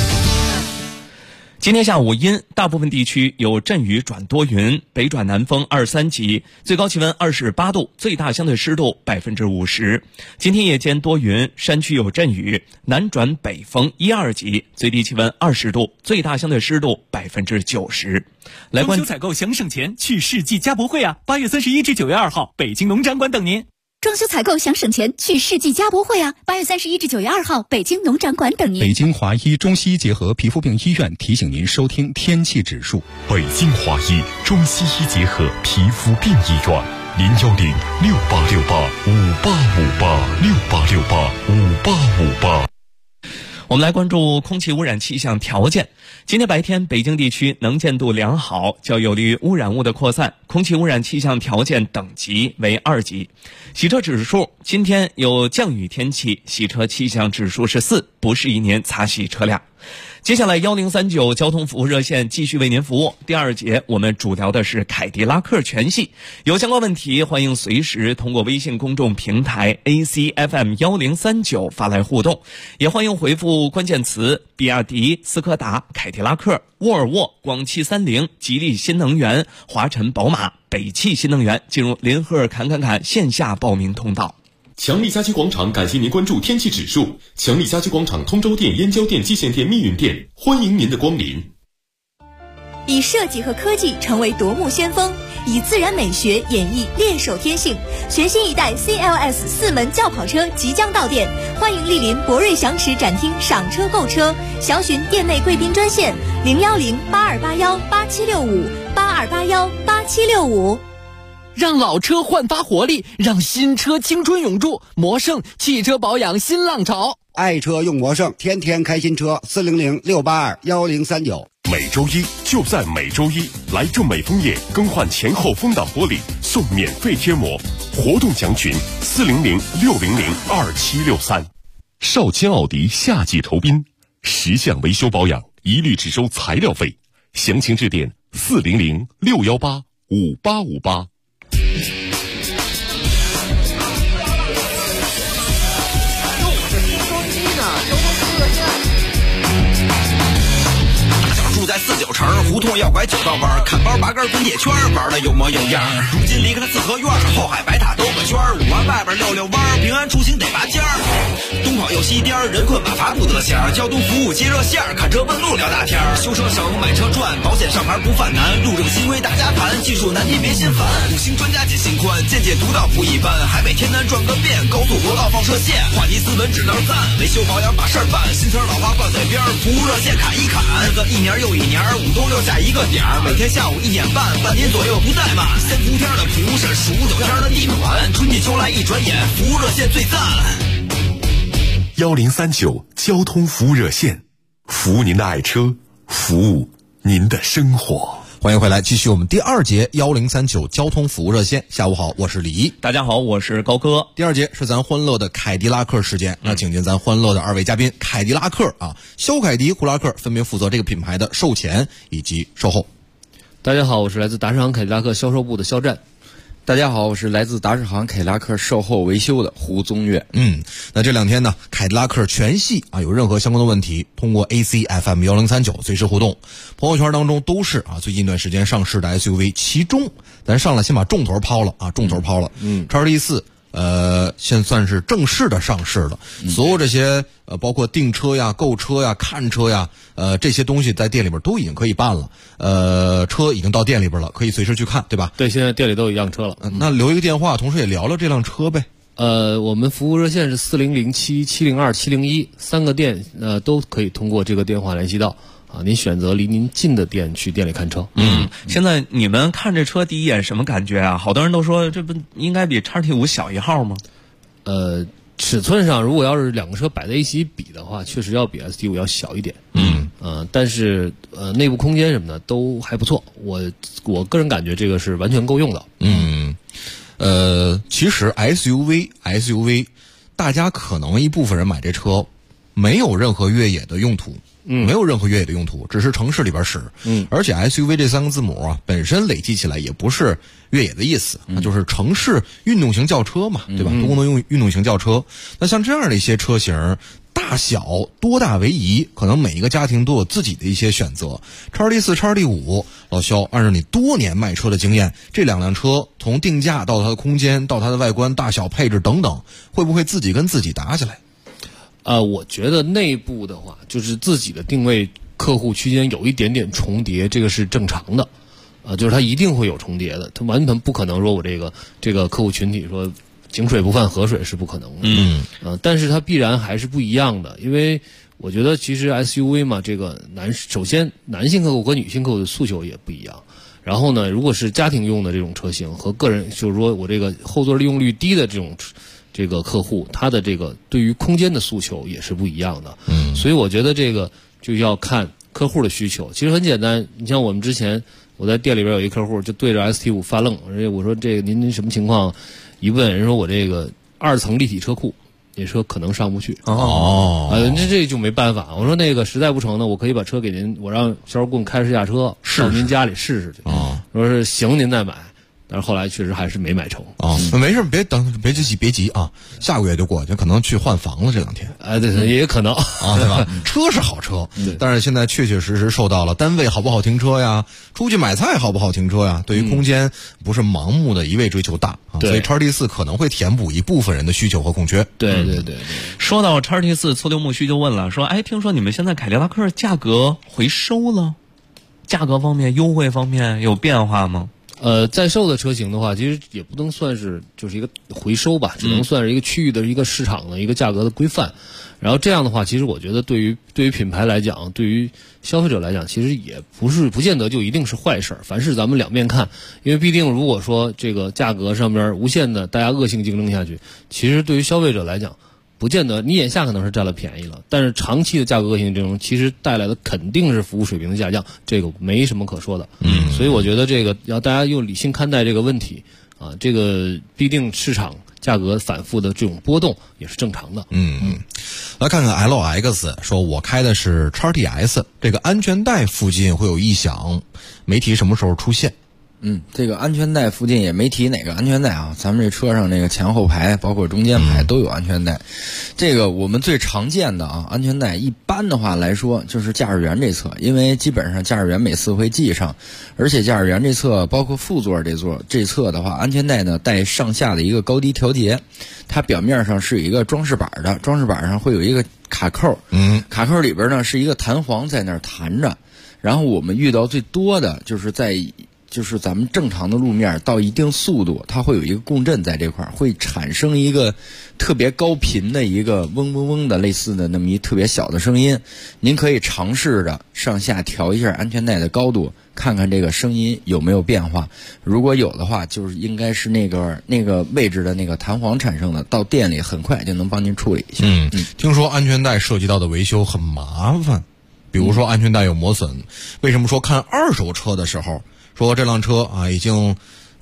今天下午阴，大部分地区有阵雨转多云，北转南风2、3级，最高气温28度，最大相对湿度50%。今天夜间多云，山区有阵雨，南转北风1、2级，最低气温20度，最大相对湿度90%。来关注装修采购想省钱，去世纪家博会啊！8月31至9月2号，北京农展馆等您。 装修采购想省钱，去世纪家博会啊！8月31至9月2号，北京农展馆等您。 北京华医中西医结合皮肤病医院提醒您收听天气指数。 北京华医中西医结合皮肤病医院，010-6868-5858，6868-5858。 我们来关注空气污染气象条件。今天白天，北京地区能见度良好，较有利于污染物的扩散，空气污染气象条件等级为2级。洗车指数，今天有降雨天气，洗车气象指数是4，不适宜您擦洗车辆。接下来1039交通服务热线继续为您服务。第2节我们主聊的是凯迪拉克全系，有相关问题欢迎随时通过微信公众平台 ACFM 1039发来互动，也欢迎回复关键词比亚迪、斯柯达、凯迪拉克、沃尔沃、广汽30、吉利新能源、华晨宝马、北汽新能源进入林赫侃线下报名通道。 强力家居广场感谢您关注天气指数。强力家居广场通州店、燕郊店、蓟县店、密云店，欢迎您的光临。 以设计和科技成为夺目先锋，以自然美学演绎猎手天性。全新一代 CLS 4门轿跑车即将到店，欢迎莅临博瑞祥驰展厅赏车购车，详询店内贵宾专线010-8281-8765，8281-8765。 让老车焕发活力，让新车青春永驻。魔胜汽车保养新浪潮， 爱车用魔胜，天天开新车。400-682-1039。 每周一就在每周一，来正美枫叶更换前后风挡玻璃，送免费贴膜。活动详询400-600-2763。少卿奥迪夏季酬宾，10项维修保养一律只收材料费，详情致电400-618-5858。 胡同要拐九道弯，看包拔根滚铁圈，玩的有模有样。如今离开了四合院，后海白塔兜个圈，5环外边溜溜弯，平安出行得拔尖儿。东跑又西颠，人困马乏不得闲，交通服务接热线，看车问路聊大天，修车省买车赚，保险上牌不犯难，路政新规大家谈，技术难题别心烦，五星专家解心宽，见解独到不一般，海北天南转个遍，高速国道放射线，话题斯文指道赞，维修保养把事儿办，新车老花挂嘴边，服务热线砍一砍，日子一年又一年，5冬6夏一个点儿，每天下午1点半，半年左右不怠慢，3伏天的服务是数9天的地暖，春季秋来一转眼，服务热线最赞。 1039交通服务热线，服务您的爱车，服务您的生活。 欢迎回来，继续我们第2节1039交通服务热线。下午好，我是李毅。 大家好，我是高哥。 第2节是咱欢乐的凯迪拉克时间，那请进咱欢乐的2位嘉宾，凯迪拉克啊，肖凯迪、胡拉克分别负责这个品牌的售前以及售后。 大家好，我是来自达世行凯迪拉克销售部的肖战。 大家好，我是来自达世行凯迪拉克售后维修的胡宗岳。 那这2天呢，凯迪拉克全系啊有任何相关的问题，通过 ACFM 1039随时互动。朋友圈当中都是啊最近一段时间上市的 SUV， 其中咱上来先把重头抛了啊，XT4。现算是正式的上市了。所有这些包括订车呀、购车呀、看车呀，这些东西在店里边都已经可以办了。车已经到店里边了，可以随时去看，对吧？ 对，现在店里都有一辆车了。 那留一个电话，同时也聊聊这辆车呗。 我们服务热线是4007-702-701，3个店都可以通过这个电话联系到。您选择离您近的店去店里看车。 现在你们看这车第一眼什么感觉啊？好多人都说这不应该比 XT5 小一号吗？ 尺寸上如果要是2个车摆在一起比的话，确实要比 ST5 要小一点。但是内部空间什么的都还不错，我个人感觉这个是完全够用的。 其实 SUV 大家可能一部分人买这车没有任何越野的用途。只是城市里边使。而且 SUV 这3个字母啊，本身累积起来也不是越野的意思，就是城市运动型轿车嘛，对吧？多功能运动型轿车。那像这样的一些车型，大小多大为宜，可能每一个家庭都有自己的一些选择。XT4、XT5，老肖，按照你多年卖车的经验，这2辆车从定价到它的空间，到它的外观、大小、配置等等，会不会自己跟自己打起来？ 我觉得内部的话，就是自己的定位客户区间有一点点重叠，这个是正常的。就是它一定会有重叠的，它完全不可能说我这个客户群体说井水不犯河水是不可能的。但是它必然还是不一样的，因为我觉得其实 SUV 嘛，这个首先男性客户和女性客户的诉求也不一样。然后呢，如果是家庭用的这种车型和个人，就是说我这个后座利用率低的这个客户，他的这个对于空间的诉求也是不一样的。所以我觉得这个就要看客户的需求。其实很简单，你像我们之前我在店里边有一客户就对着 ST5 发愣，我说这个您什么情况？一问人说我这个2层立体车库，那车可能上不去。这就没办法。我说那个实在不成呢，我可以把车给您，我让销售顾问开试驾车到您家里试试去。说是行您再买。但是后来确实还是没买成。 没事，别急啊，下个月就过去，可能去换房了这2天。 对，也可能对吧？车是好车，但是现在确确实实受到了单位好不好停车呀，出去买菜好不好停车呀，对于空间不是盲目的一味追求大所以 XT4 可能会填补一部分人的需求和空缺。 对。 说到 XT4， 醋溜木须就问了，说听说你们现在凯迪拉克价格回收了，价格方面优惠方面有变化吗？ 在售的车型的话，其实也不能算是就是一个回收吧，只能算是一个区域的一个市场的一个价格的规范。然后这样的话，其实我觉得对于品牌来讲，对于消费者来讲，其实也不见得就一定是坏事。凡事咱们两面看，因为必定如果说这个价格上边无限的大家恶性竞争下去，其实对于消费者来讲，不见得你眼下可能是占了便宜了，但是长期的价格恶性竞争其实带来的肯定是服务水平的下降，这个没什么可说的。所以我觉得这个要大家用理性看待这个问题啊，这个必定市场价格反复的这种波动也是正常的。 来看看 LX 说，我开的是 XTS， 这个安全带附近会有异响，没提什么时候出现。 这个安全带附近也没提哪个安全带啊，咱们这车上那个前后排包括中间排都有安全带。这个我们最常见的啊安全带，一般的话来说就是驾驶员这侧，因为基本上驾驶员每次会系上，而且驾驶员这侧包括副座这侧的话，安全带呢带上下的一个高低调节，它表面上是有一个装饰板的，装饰板上会有一个卡扣，卡扣里边呢是一个弹簧在那儿弹着。然后我们遇到最多的就是咱们正常的路面到一定速度，它会有一个共振在这块儿，会产生一个特别高频的一个嗡嗡嗡的类似的那么一特别小的声音。您可以尝试着上下调一下安全带的高度，看看这个声音有没有变化。如果有的话，就是应该是那个位置的那个弹簧产生的，到店里很快就能帮您处理一下。 听说安全带涉及到的维修很麻烦。比如说安全带有磨损，为什么说看二手车的时候说这辆车啊已经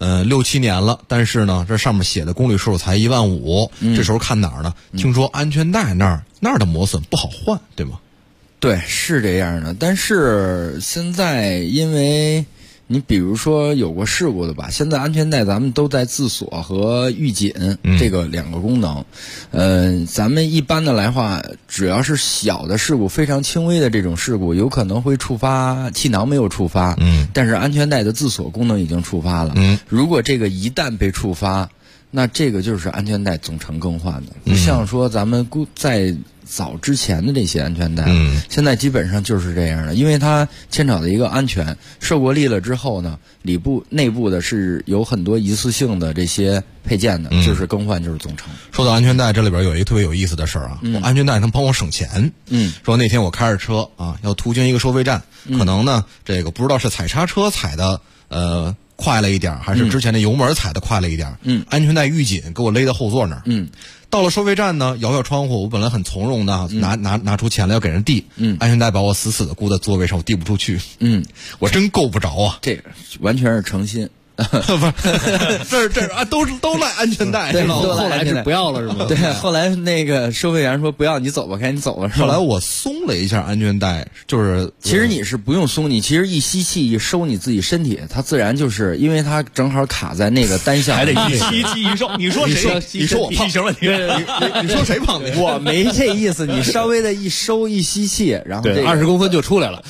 6-7年了，但是呢这上面写的公里数才15000，这时候看哪儿呢？听说安全带那儿的磨损不好换，对吗？ 对，是这样的。但是现在因为你比如说有过事故的吧，现在安全带咱们都在自锁和预紧这个2个功能。咱们一般的来话，只要是小的事故，非常轻微的这种事故，有可能会触发气囊没有触发，但是安全带的自锁功能已经触发了。如果这个一旦被触发，那这个就是安全带总成更换的。不像说咱们在早之前的这些安全带，现在基本上就是这样的，因为它牵扯的一个安全受过力了之后呢，内部的是有很多一次性的这些配件的，就是更换就是总成。 说到安全带，这里边有一个特别有意思的事儿啊，安全带能帮我省钱。说那天我开着车啊，要途经一个收费站，可能呢这个不知道是踩刹车踩的快了一点，还是之前的油门踩的快了一点，安全带预紧给我勒到后座那儿。到了收费站呢，摇摇窗户，我本来很从容的拿出钱来要给人递，安全带把我死死的箍在座位上，我递不出去。我真够不着啊！ 这个完全是诚心。 这啊，都赖安全带， 对， 后来是不要了是吗？ 对，后来那个收费员说不要，你走吧，赶紧走了。 后来我松了一下安全带，就是其实你是不用松，你其实一吸气一收你自己身体，它自然就是因为它正好卡在那个单向， 还得一吸气一收。你说谁？ 你说我胖？你说谁胖？ 我没这意思，你稍微的一收一吸气，然后 20公分就出来了。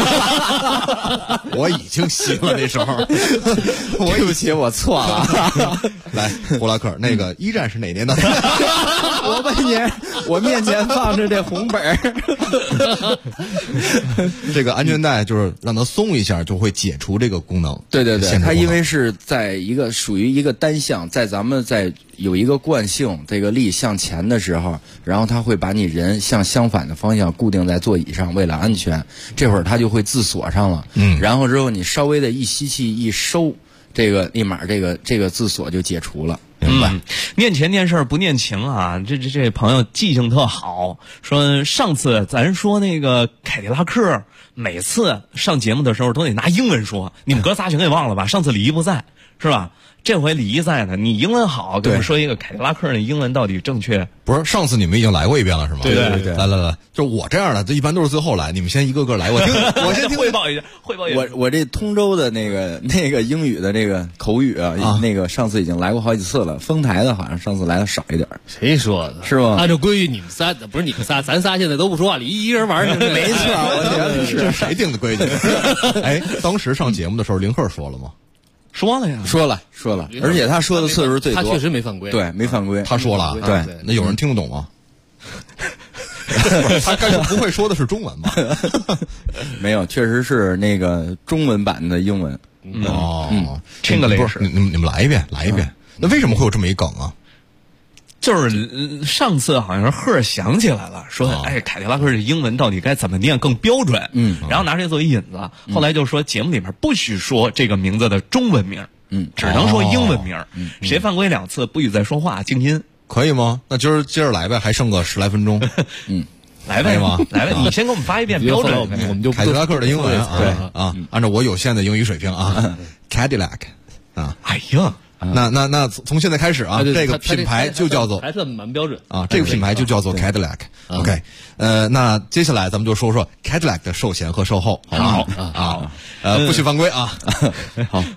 我已经吸了那时候。 对不起，我错了。 来，胡拉克，那个一战是哪年的？ 我面前放着这红本。 这个安全带就是让它松一下，就会解除这个功能。 对，它因为是在属于一个单向，在咱们在有一个惯性，这个力向前的时候，然后它会把你人向相反的方向固定在座椅上，为了安全，这会儿它就会自锁上了。然后之后你稍微的一吸气一收。这个立马这个自锁就解除了，明白？ 念钱念事儿不念情啊！这朋友记性特好，说上次咱说那个凯迪拉克，每次上节目的时候都得拿英文说，你们哥仨全给忘了吧？上次李一不在，是吧？这回李一在呢，你英文好，跟我们说一个凯迪拉克的英文到底正确？ 不是，上次你们已经来过一遍了，是吗？ 对， 来，就我这样的，这一般都是最后来，你们先一个个来，我先听汇报一下。 我这通州的那个英语的这个口语啊，那个上次已经来过好几次了。丰台的好像上次来的少一点。 谁说的？ 是吗？ 按照规矩，你们仨不是你们仨，咱仨现在都不说话，李一人玩。 没错，我觉得是谁定的规矩？哎，当时上节目的时候，林克说了吗？ 说了呀， 说了，而且他说的次数最多。 他确实没犯规， 对，没犯规。 他说了， 对， 那有人听得懂吗？他该是不会说的是中文吧？ 没有，确实是那个中文版的英文。 听个雷是你们来一遍。那为什么会有这么一梗啊？ 就是上次好像是赫想起来了，说凯迪拉克的英文到底该怎么念更标准？然后拿这作为引子，后来就说节目里面不许说这个名字的中文名，只能说英文名。谁犯规2次不许再说话，静音， 可以吗？那今儿接着来呗，还剩个10来分钟。 来呗，你先给我们发一遍标准， 我们就凯迪拉克的英文啊，对啊，按照我有限的英语水平啊，Cadillac 啊， 哎呀。 那从现在开始啊，这个品牌就叫做还算蛮标准啊，这个品牌就叫做 Cadillac。OK， 那接下来咱们就说说 Cadillac 的售前和售后， 好， 不许犯规啊。 好，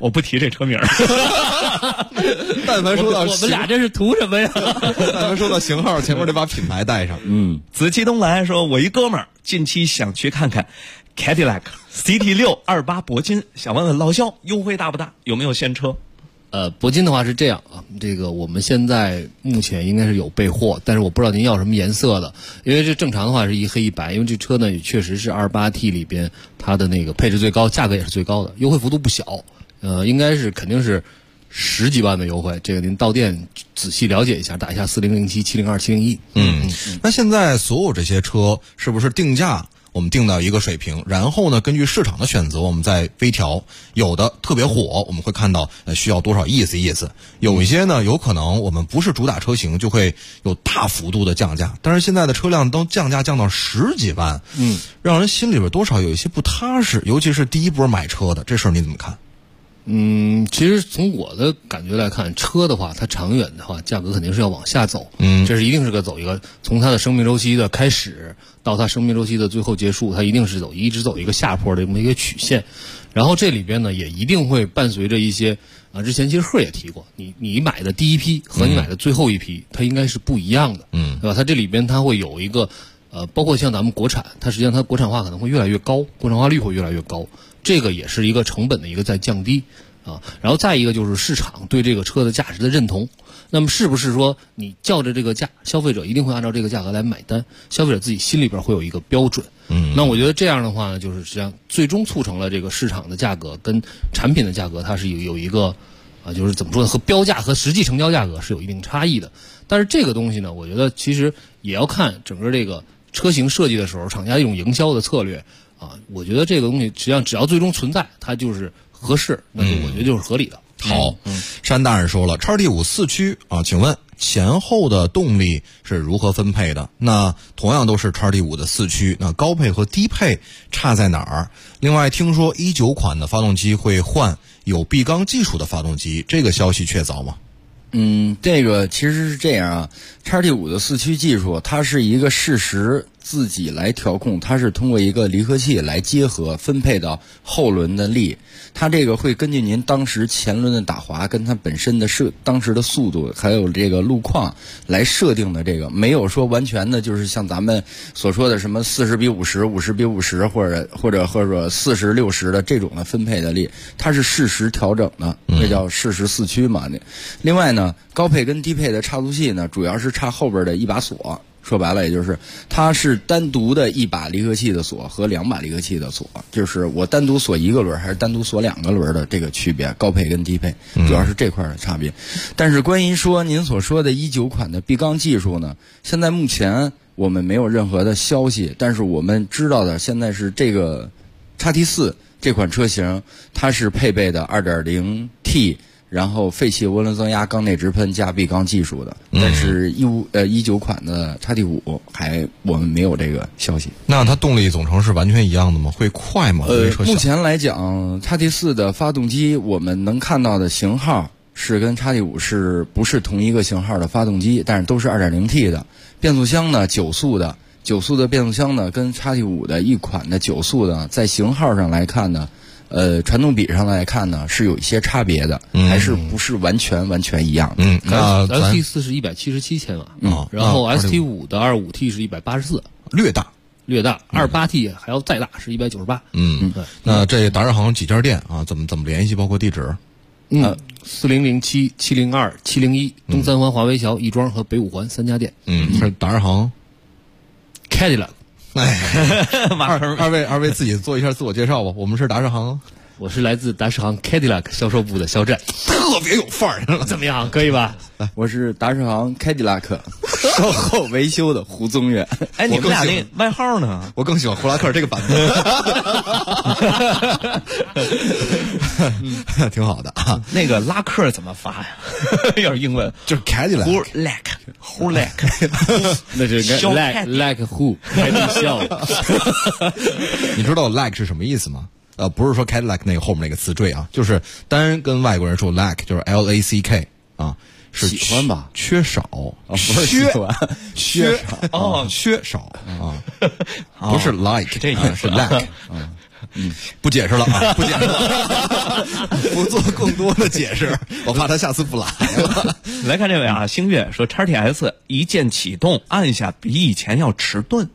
我不提这车名儿。 但凡说到我们俩这是图什么呀？ 但凡说到型号，前面得把品牌带上。 紫气东来说，我一哥们儿近期想去看看 Cadillac CT6 28铂金，想问问老肖优惠大不大？有没有现车？ 铂金的话是这样啊，这个我们现在目前应该是有备货，但是我不知道您要什么颜色的，因为这正常的话是一黑一白，因为这车呢也确实是28T 里边它的那个配置最高，价格也是最高的，优惠幅度不小，应该是肯定是10几万的优惠，这个您到店仔细了解一下，打一下4007-702-701。 那现在所有这些车是不是定价？我们定到一个水平，然后呢，根据市场的选择，我们再微调。有的特别火，我们会看到需要多少意思。有一些呢，有可能我们不是主打车型，就会有大幅度的降价。但是现在的车辆都降价降到10几万，让人心里边多少有一些不踏实。尤其是第一波买车的，这事儿你怎么看？ 其实从我的感觉来看，车的话，它长远的话，价格肯定是要往下走。这是一定是走一个从它的生命周期的开始到它生命周期的最后结束，它一定是一直走一个下坡的这么一个曲线。然后这里边呢，也一定会伴随着一些之前其实贺也提过，你买的第一批和你买的最后一批，它应该是不一样的，对吧？它这里边它会有一个包括像咱们国产，它实际上它国产化可能会越来越高，国产化率会越来越高。这个也是一个成本的一个在降低然后再一个就是市场对这个车的价值的认同。那么是不是说你叫着这个价，消费者一定会按照这个价格来买单？消费者自己心里边会有一个标准。那我觉得这样的话呢，就是实际上最终促成了这个市场的价格跟产品的价格，它是有一个就是怎么说呢，和标价和实际成交价格是有一定差异的。但是这个东西呢，我觉得其实也要看整个这个车型设计的时候，厂家一种营销的策略。我觉得这个东西实际上只要最终存在，它就是合适，那就我觉得就是合理的。 好，山大人说了，XT5 4驱请问前后的动力是如何分配的？那同样都是 XT5 的4驱，那高配和低配差在哪儿？另外，听说19款的发动机会换有闭缸技术的发动机，这个消息确凿吗？ 这个其实是这样啊，XT5的4驱技术，它是一个适时自己来调控，它是通过一个离合器来结合分配到后轮的力，它这个会根据您当时前轮的打滑跟它本身的当时的速度还有这个路况来设定的，这个没有说完全的就是像咱们所说的什么40:50、50:50或者40:60的这种的分配的力，它是适时调整的，这叫适时4驱嘛。另外呢，高配跟低配的差速器呢，主要是差后边的一把锁。说白了，也就是它是单独的一把离合器的锁和2把离合器的锁，就是我单独锁1个轮还是单独锁2个轮的这个区别，高配跟低配主要是这块的差别。但是关于说您所说的19款的闭缸技术呢，现在目前我们没有任何的消息，但是我们知道的现在是这个 XT4 这款车型，它是配备的 2.0T。然后废气涡轮增压缸内直喷加闭缸技术的，但是19款的 XT5 我们没有这个消息。 那它动力总成是完全一样的吗？会快吗？ 目前来讲 XT4 的发动机我们能看到的型号是跟 XT5 是不是同一个型号的发动机，但是都是 2.0T 的。变速箱呢9速的变速箱呢跟 XT5 的一款的9速的，在型号上来看呢传动比上来看呢是有一些差别的，还是不是完全一样的。 那 ST4 是177千瓦，然后 ST5 的25T 是184， 略大 ，28T 还要再大，是198。 那这达人行几家店啊？怎么联系？包括地址 4007-702-701东三环华威桥、亦庄和北五环3家店。 是达人行 Cadillac。 二位自己做一下自我介绍吧。我们是达士行， 我是来自达士行 Cadillac 销售部的肖战， 特别有范儿， 怎么样？可以吧？ 我是达士行 Cadillac 售后维修的胡宗远。 哎，你们俩那外号呢？ 我更喜欢胡拉克这个版本，挺好的啊。 那个拉克怎么发呀？要是英文就是 Cadillac。 那是 like who 开玩笑。 你知道 like 是什么意思吗？不是说 Cadillac 那个后面那个词缀啊，就是单跟外国人说 like 就是 LACK 啊，是喜欢吧？ 缺少不是喜欢， 缺少啊，不是 like 这意思是 like 不解释了啊，不解释了，不做更多的解释，我怕他下次不来了。 来看这位啊，星月说 XTS 一键启动按下比以前要迟钝。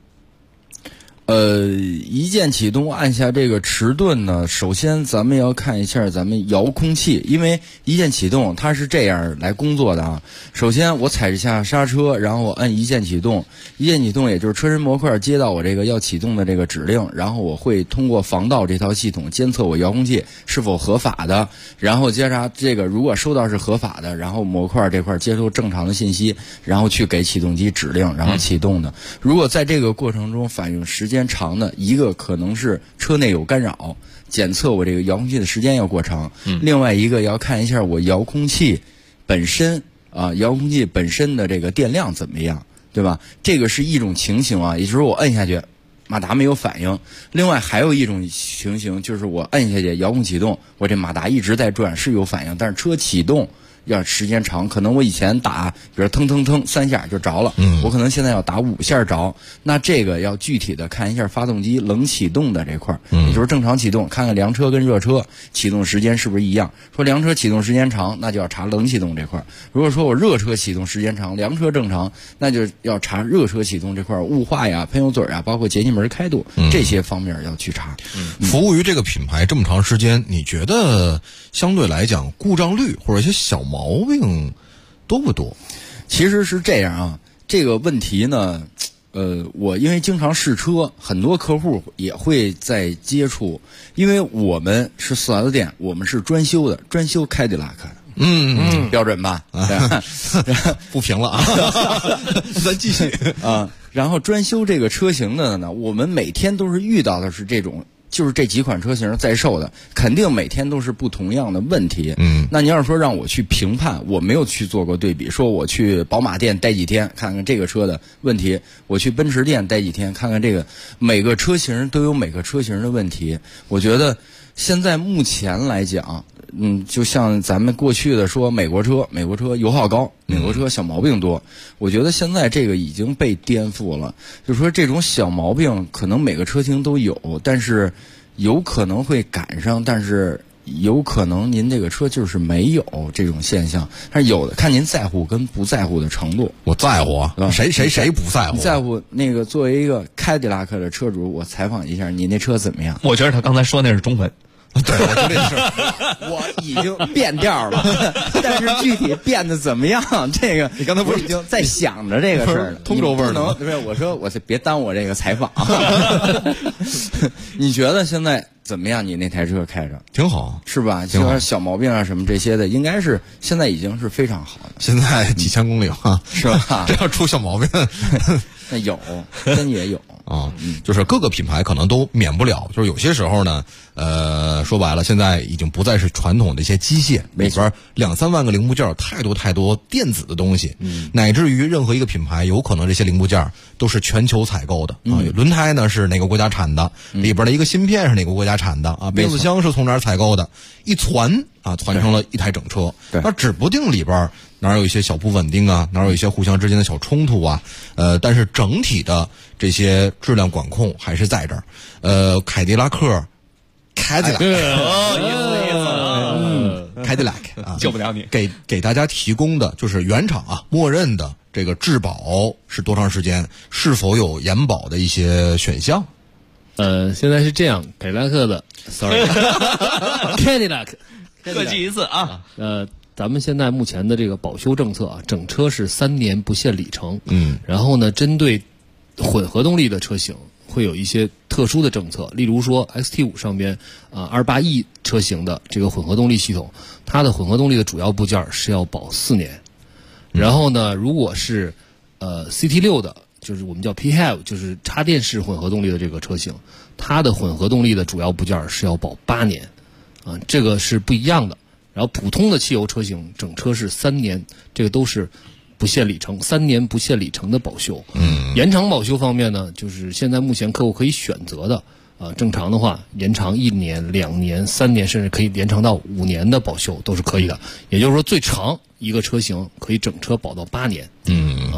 一键启动按下这个迟钝呢，首先咱们要看一下咱们遥控器，因为一键启动它是这样来工作的啊。首先我踩一下刹车，然后我按一键启动，一键启动也就是车身模块接到我这个要启动的这个指令，然后我会通过防盗这套系统监测我遥控器是否合法的，然后接着这个如果收到是合法的，然后模块这块接收正常的信息，然后去给启动机指令，然后启动的。如果在这个过程中反应时间长的，一个可能是车内有干扰，检测我这个遥控器的时间要过长，另外一个要看一下我遥控器本身遥控器本身的这个电量怎么样，对吧？这个是一种情形啊，也就是我摁下去马达没有反应。另外还有一种情形就是我摁下去遥控启动，我这马达一直在转是有反应，但是车启动要时间长，可能我以前打比如腾腾腾3下就着了，我可能现在要打5下着，那这个要具体的看一下发动机冷启动的这块，也就是正常启动，看看凉车跟热车启动时间是不是一样。说凉车启动时间长，那就要查冷启动这块；如果说我热车启动时间长，凉车正常，那就要查热车启动这块雾化呀、喷油嘴啊，包括节气门开度这些方面要去查。 服务于这个品牌这么长时间，你觉得相对来讲故障率或者一些小毛病多不多？ 其实是这样啊，这个问题呢，我因为经常试车，很多客户也会在接触，因为我们是4S店，我们是专修的，专修凯迪拉克。标准吧？ 不评了啊，咱继续啊。然后专修这个车型的呢，我们每天都是遇到的是这种。就是这几款车型在售的，肯定每天都是不同样的问题。那你要是说让我去评判，我没有去做过对比，说我去宝马店待几天，看看这个车的问题；我去奔驰店待几天，看看这个。每个车型都有每个车型的问题。我觉得现在目前来讲，就像咱们过去的说美国车油耗高，美国车小毛病多。我觉得现在这个已经被颠覆了，就是说这种小毛病可能每个车型都有，但是有可能会赶上，但是有可能您这个车就是没有这种现象。但是有的看您在乎跟不在乎的程度。 我在乎啊，谁不在乎？ 你在乎那个作为一个凯迪拉克的车主，我采访一下你那车怎么样？ 我觉得他刚才说那是中文。 对，我觉得也是， 我已经变调了，但是具体变得怎么样？这个你刚才不是已经在想着这个事儿了？ 通州味儿不是？我说我别耽误我这个采访。你觉得现在怎么样？你那台车开着挺好， 是吧？就说小毛病啊什么这些的，应该是现在已经是非常好的。 现在几千公里啊， 是吧？ 这要出小毛病， 那有，真也有。 就是各个品牌可能都免不了，就是有些时候呢，说白了，现在已经不再是传统的一些机械里边2-3万个零部件，太多电子的东西，乃至于任何一个品牌有可能这些零部件都是全球采购的啊。轮胎呢是哪个国家产的，里边的一个芯片是哪个国家产的啊，变速箱是从哪儿采购的，一传成了一台整车，那指不定里边哪有一些小不稳定啊，哪有一些互相之间的小冲突啊，但是整体的这些质量管控还是在这儿。凯迪拉克啊， 救不了你。 给大家提供的就是原厂啊，默认的这个质保是多长时间？是否有延保的一些选项？ 现在是这样，凯迪拉克的，Cadillac， 客气一次啊。 咱们现在目前的这个保修政策啊，整车是3年不限里程。然后呢，针对混合动力的车型会有一些特殊的政策，例如说 XT5 上边28E 车型的这个混合动力系统，它的混合动力的主要部件是要保4年。然后呢，如果是CT6 的，就是我们叫 PHEV， 就是插电式混合动力的这个车型，它的混合动力的主要部件是要保8年，这个是不一样的。然后普通的汽油车型整车是3年，这个都是不限里程，3年不限里程的保修。延长保修方面呢，就是现在目前客户可以选择的，正常的话延长1年、2年、3年，甚至可以延长到5年的保修都是可以的。也就是说，最长一个车型可以整车保到8年。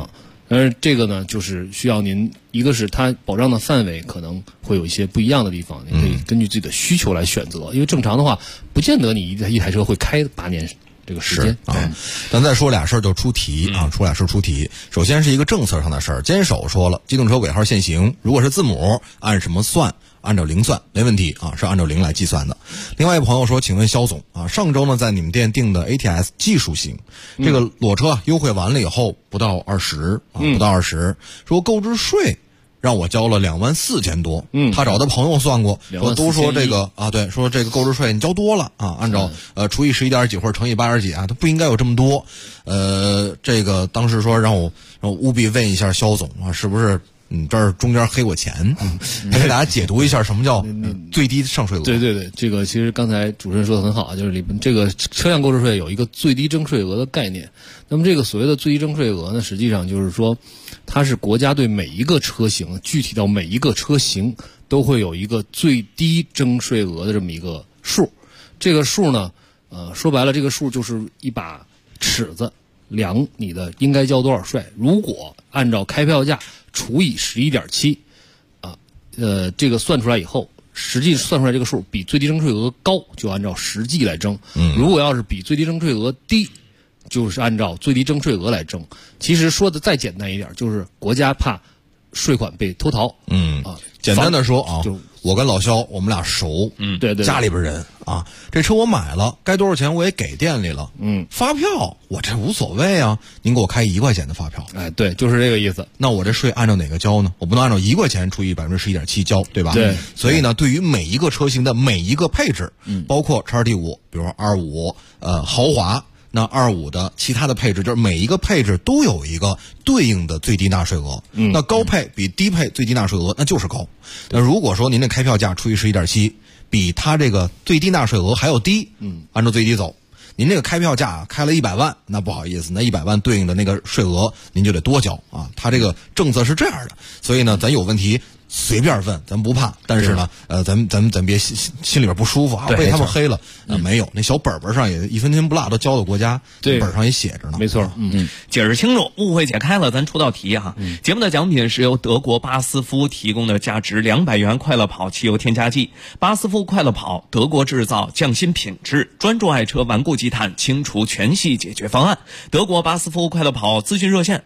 这个呢，就是需要您，一个是它保障的范围可能会有一些不一样的地方，你可以根据自己的需求来选择。因为正常的话，不见得你一台车会开8年这个时间啊。咱再说俩事儿就出题啊，出俩事儿出题。首先是一个政策上的事儿，坚守说了，机动车尾号限行，如果是字母按什么算？按照0算没问题啊，是按照0来计算的。另外一个朋友说，请问肖总啊，上周呢在你们店订的 ATS 技术型，这个裸车优惠完了以后不到20啊，不到20，说购置税让我交了24000多。他找他朋友算过，说都说这个啊，对，说这个购置税你交多了啊，按照除以11点几或者乘以8点几啊，它不应该有这么多。这个当时说让我务必问一下肖总啊，是不是？这儿中间黑我钱，还给大家解读一下什么叫最低上税额。 对对对，这个其实刚才主持人说的很好，就是里边这个车辆购置税有一个最低征税额的概念。那么这个所谓的最低征税额呢，实际上就是说，它是国家对每一个车型，具体到每一个车型都会有一个最低征税额的这么一个数。这个数呢，说白了，这个数就是一把尺子，量你的应该交多少税。如果按照开票价除以11.7，这个算出来以后，实际算出来这个数比最低征税额高，就按照实际来征。如果要是比最低征税额低，就是按照最低征税额来征。其实说的再简单一点，就是国家怕税款被偷逃。 简单的说啊，我跟老肖我们俩熟， 对， 家里边人啊，这车我买了，该多少钱我也给店里了，发票我这无所谓啊，您给我开1块钱的发票， 对，就是这个意思。 那我这税按照哪个交呢？我不能按照1块钱除以11.7%交，对吧？ 对。 所以呢，对于每一个车型的每一个配置，包括 XT5，比如说25，豪华。那25的其他的配置，就是每一个配置都有一个对应的最低纳税额。那高配比低配最低纳税额那就是高。那如果说您的开票价除以11.7，比它这个最低纳税额还要低，按照最低走，您这个开票价开了100万，那不好意思，那100万对应的那个税额您就得多交啊。它这个政策是这样的，所以呢，咱有问题随便问，咱不怕。但是呢，咱别心里边不舒服啊，被他们黑了。没有，那小本本上也1分钱不落都交到国家，本上也写着呢。 没错， 解释清楚，误会解开了，咱出道题哈。节目的奖品是由德国巴斯夫提供的价值200元快乐跑汽油添加剂。巴斯夫快乐跑，德国制造，匠心品质，专注爱车，顽固积碳，清除全系解决方案。德国巴斯夫快乐跑咨询热线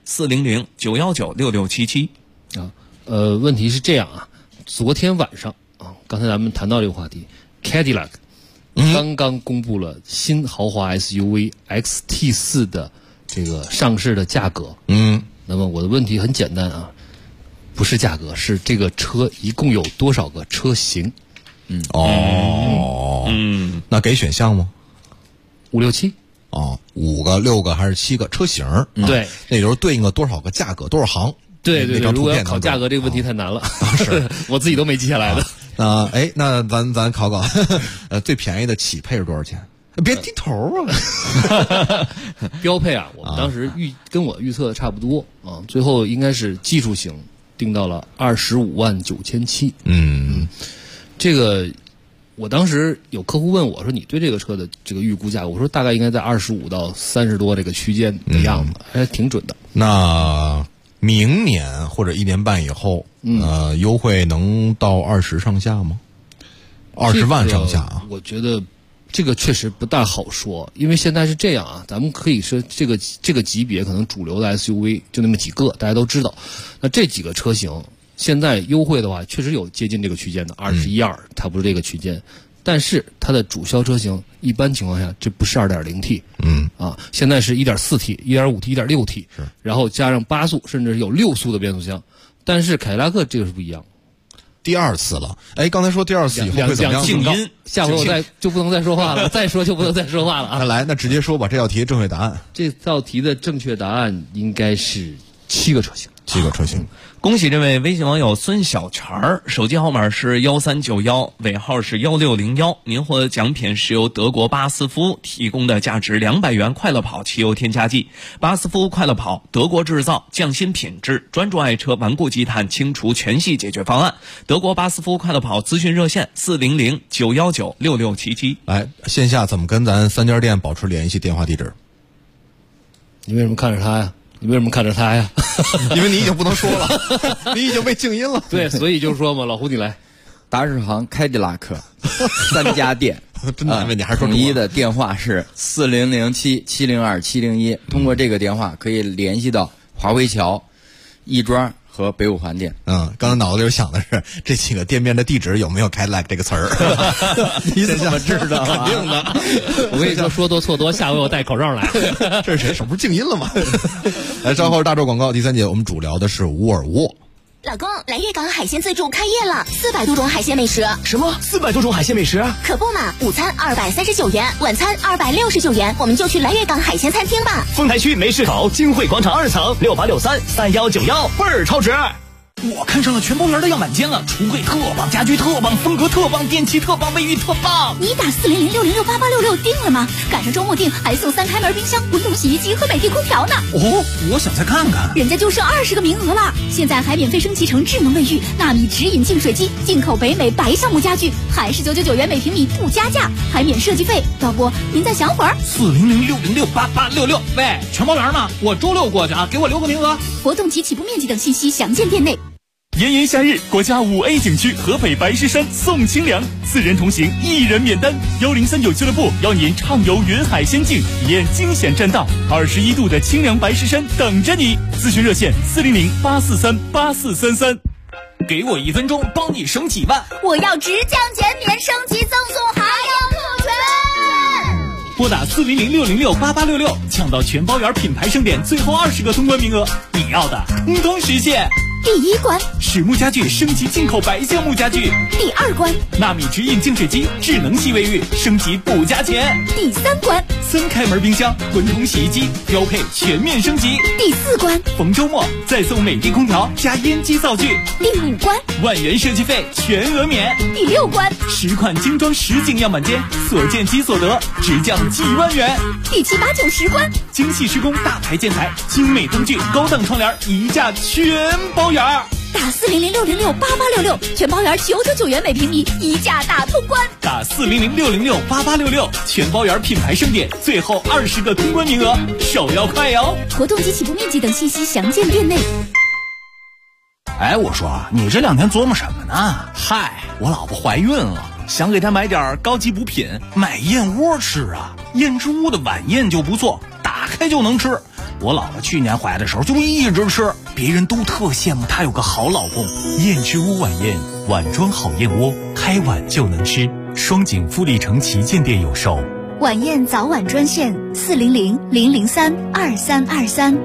400-919-6677。 问题是这样啊，昨天晚上啊，刚才咱们谈到这个话题 ，Cadillac 刚刚公布了新豪华 SUV XT4 的这个上市的价格。那么我的问题很简单啊，不是价格，是这个车一共有多少个车型？ 那给选项吗 ？5、6、7。 5个、6个还是7个车型？ 对， 那就是对应了多少个价格，多少行？ 对，如果要考价格这个问题太难了，是我自己都没记下来的。 那咱考考，最便宜的起配是多少钱？别低头啊！ 标配啊，我们当时跟我预测的差不多啊，最后应该是技术型定到了259700。这个我当时有客户问我说：“你对这个车的这个预估价？”我说：“大概应该在25到30多这个区间的样子，还挺准的。” 那明年或者1年半以后，优惠能到20上下吗？20万上下啊？ 我觉得这个确实不大好说，因为现在是这样啊，咱们可以说这个级别可能主流的 SUV 就那么几个，大家都知道。那这几个车型现在优惠的话，确实有接近这个区间的21、2，差不多这个区间。但是它的主销车型一般情况下这不是 2.0T， 现在是 1.4T、1.5T、1.6T， 然后加上8速甚至有6速的变速箱。但是凯迪拉克这个是不一样， 第2次了。刚才说第2次以后会怎么样？ 静音，下回我就不能再说话了，再说就不能再说话了啊！ 那直接说吧，这道题的正确答案。 这道题的正确答案应该是7个车型。 7个车型。 恭喜这位微信网友孙小钱儿，手机号码是1391，尾号是1601。您获得奖品是由德国巴斯夫提供的价值200元快乐跑汽油添加剂。巴斯夫快乐跑，德国制造，匠心品质，专注爱车，顽固积碳，清除全系解决方案。德国巴斯夫快乐跑咨询热线400-919-6677。 来，线下怎么跟咱3家店保持联系？电话地址。 你为什么看着他呀？ 你为什么看着他呀？ 因为你已经不能说了，你已经被静音了。 对，所以就说嘛，老胡你来。 达世行、凯迪拉克3家店， 真难为你，还是说统一的电话是4007-702-701，通过这个电话可以联系到华汇桥、亦庄和北五环店。 刚才脑子里想的是这几个店面的地址有没有 Cadillac 这个词儿？ 你怎么知道？ 肯定的。 我跟你说，说多错多，下回我戴口罩来。 这是谁？手不是静音了吗？来，稍后是大洲广告第3节，我们主聊的是沃尔沃。 老公，来粤港海鲜自助开业了，400多种海鲜美食。 什么？400多种海鲜美食？ 可不嘛，午餐239元，晚餐269元，我们就去来粤港海鲜餐厅吧。 丰台区梅市口金汇广场2层68633191，倍儿超值。我看上了全包园的样板间了，橱柜特棒，家居特棒，风格特棒，电器特棒，卫浴特棒。 你打40060688866定了吗？赶上周末定还送3开门冰箱、滚筒洗衣机和美的空调呢。 哦，我想再看看。 人家就剩20个名额了，现在还免费升级成智能卫浴、纳米直饮净水机，进口北美白橡木家具，还是999元每平米不加价，还免设计费。要不您再想会儿 ？40060688866，喂，全包园吗？我周6过去啊，给我留个名额。 活动及起步面积等信息详见店内。 炎炎夏日，国家5A 景区河北白石山送清凉，4人同行，1人免单。1039俱乐部邀您畅游云海仙境，体验惊险栈道，21度的清凉白石山等着你。咨询热线400-843-8433。 给我1分钟，帮你省几万。 我要直降减免升级赠送，还要特权。 拨打400-606-8866，抢到全包园品牌盛典最后20个通关名额，你要的通通实现。 第1关， 实木家具升级进口白橡木家具。 第2关， 纳米直饮净水机、智能系卫浴升级不加钱。 第3关 ，3开门冰箱、滚筒洗衣机标配全面升级。 第4关， 逢周末再送美的空调加烟机灶具。 第5关， 万元设计费全额免。 第6关 ，10款精装实景样板间，所见即所得，直降几万元。 第7、8、9、10关， 精细施工大牌建材、精美灯具、高档窗帘一价全包圆。 打400-606-8866，全包园999元每平米，一价大通关。 打400-606-8866，全包园品牌盛典最后20个通关名额，手要快哟！ 活动及起步面积等信息详见店内。 哎，我说你这2天琢磨什么呢？嗨，我老婆怀孕了，想给她买点高级补品，买燕窝吃啊。燕之屋的晚宴就不错，打开就能吃。我老婆去年怀的时候就一直吃，别人都特羡慕她有个好老公。燕之屋晚宴，碗装好燕窝，开碗就能吃。双井富力城旗舰店有售。 晚宴早晚专线400-003-2323。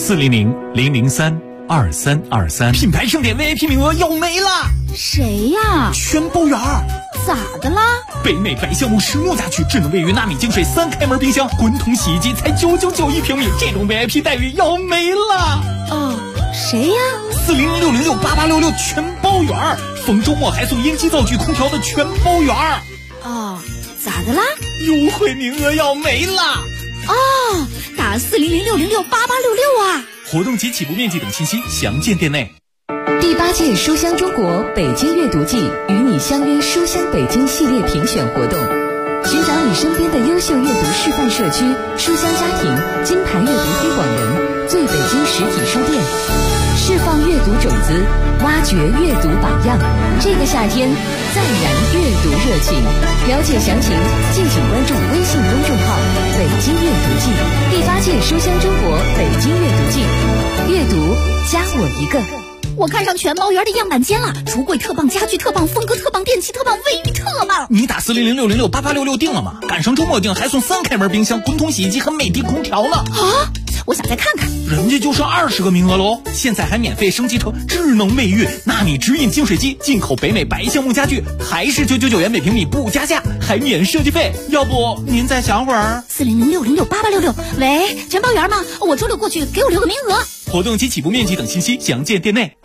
400-003-2323。品牌盛典 VIP 名额要没了。 谁呀？ 全包圆。 咋的啦？ 北美白橡木实木家具、智能卫浴、纳米净水、3开门冰箱、滚筒洗衣机才999一平米，这种 VIP 待遇要没了。 哦，谁呀 ？400-606-8866全包圆，逢周末还送烟机灶具、空调的全包圆。 哦，咋的啦？ 优惠名额要没了。 哦，打400-606-8866啊！ 活动及起步面积等信息详见店内。 第8届书香中国北京阅读季与你相约书香北京系列评选活动，寻找你身边的优秀阅读示范社区、书香家庭、金牌阅读推广人、最北京实体书店，释放阅读种子，挖掘阅读榜样。这个夏天再燃阅读热情，了解详情敬请关注微信公众号北京阅读季。第8届书香中国北京阅读季，阅读加我一个。 我看上全包园的样板间了，橱柜特棒，家具特棒，风格特棒，电器特棒，卫浴特棒。 你打400-606-8866定了吗？赶上周末定还送3开门冰箱、滚筒洗衣机和美的空调呢。 啊！我想再看看。 人家就剩20个名额喽，现在还免费升级成智能卫浴、纳米直饮净水机，进口北美白橡木家具，还是999元每平米不加价，还免设计费。要不您再想会儿 ？400-606-8866，喂，全包园吗？我周6过去，给我留个名额。 活动及起步面积等信息详见店内。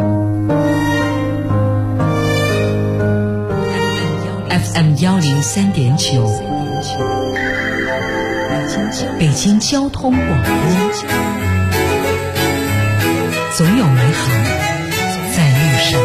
FM 103.9，北京交通广播，总有美好在路上。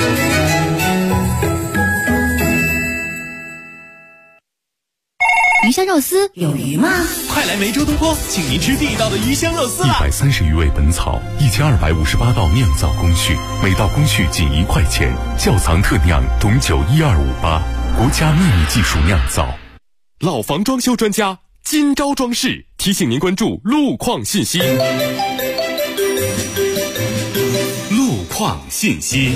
余下香肉丝有鱼吗？ 快来梅州东坡，请您吃地道的鱼香肉丝啦 ！130余味本草，1258道酿造工序，每道工序仅1块钱，窖藏特酿董酒12588，国家秘密技术酿造。 老房装修专家金招装饰提醒您关注路况信息。 路况信息。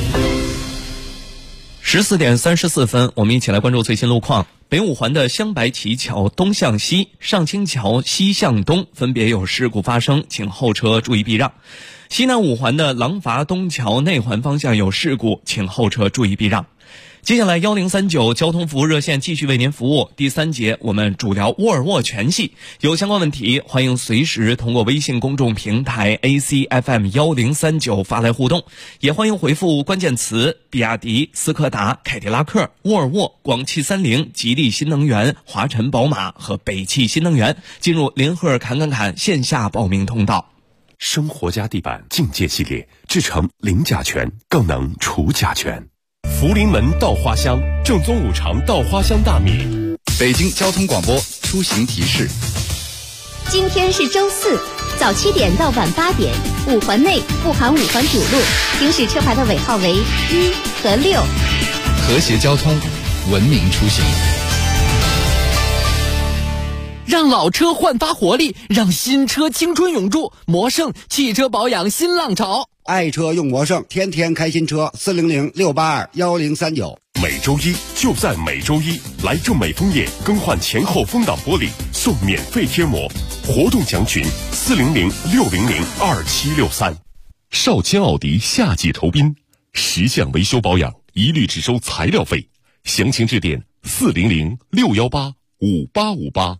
14点34分，我们一起来关注最新路况。北五环的香白旗桥东向西、上清桥西向东分别有事故发生，请后车注意避让。西南五环的廊坊东桥内环方向有事故，请后车注意避让。接下来1039交通服务热线继续为您服务。第3节我们主聊沃尔沃全系，有相关问题欢迎随时通过微信公众平台 ACFM1039 发来互动，也欢迎回复关键词比亚迪、斯柯达、凯迪拉克、沃尔沃、广汽30、吉利新能源、华晨宝马和北汽新能源进入林赫侃线下报名通道。 生活家地板境界系列制成零甲醛，更能除甲醛。 福临门稻花香，正宗五常稻花香大米。 北京交通广播出行提示： 今天是周4，早7点到晚8点，五环内不含五环主路，行驶车牌的尾号为1和6。 和谐交通，文明出行。 让老车焕发活力，让新车青春永驻。魔盛汽车保养新浪潮， 爱车用魔盛，天天开新车，400-682-1039。 每周一就在每周一，来正美枫叶更换前后风挡玻璃送免费贴膜，活动详询400-600-2763。 少卿奥迪夏季酬宾，10项维修保养一律只收材料费，详情致电400-618-5858。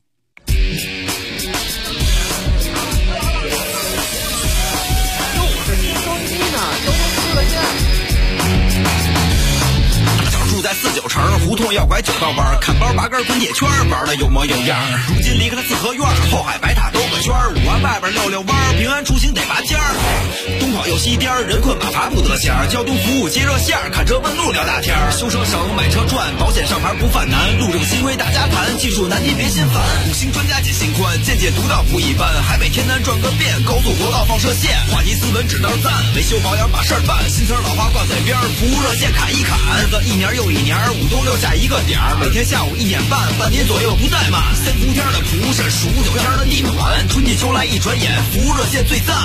在49城胡同要拐9道弯，看包拔根滚铁圈，玩的有模有样。如今离开了四合院，后海白塔兜个圈，5环外边溜弯，平安出行得拔尖儿。东跑又西颠，人困马乏不得闲，交通服务接热线，看车问路聊大天。修车省，买车赚，保险上牌不犯难，路政新规大家谈，技术难题别心烦。5星专家解心宽，见解独到不一般，海北天南转个遍，高速国道放射线，话题斯文指道赞，维修保养把事儿办，新词老话挂嘴边，服务热线侃一侃，日子一年又一年，5都留下一个点儿，每天下午1点半，半年左右不怠慢。3伏天的蒲是数9天的地暖，春季秋来一转眼，服务热线最赞。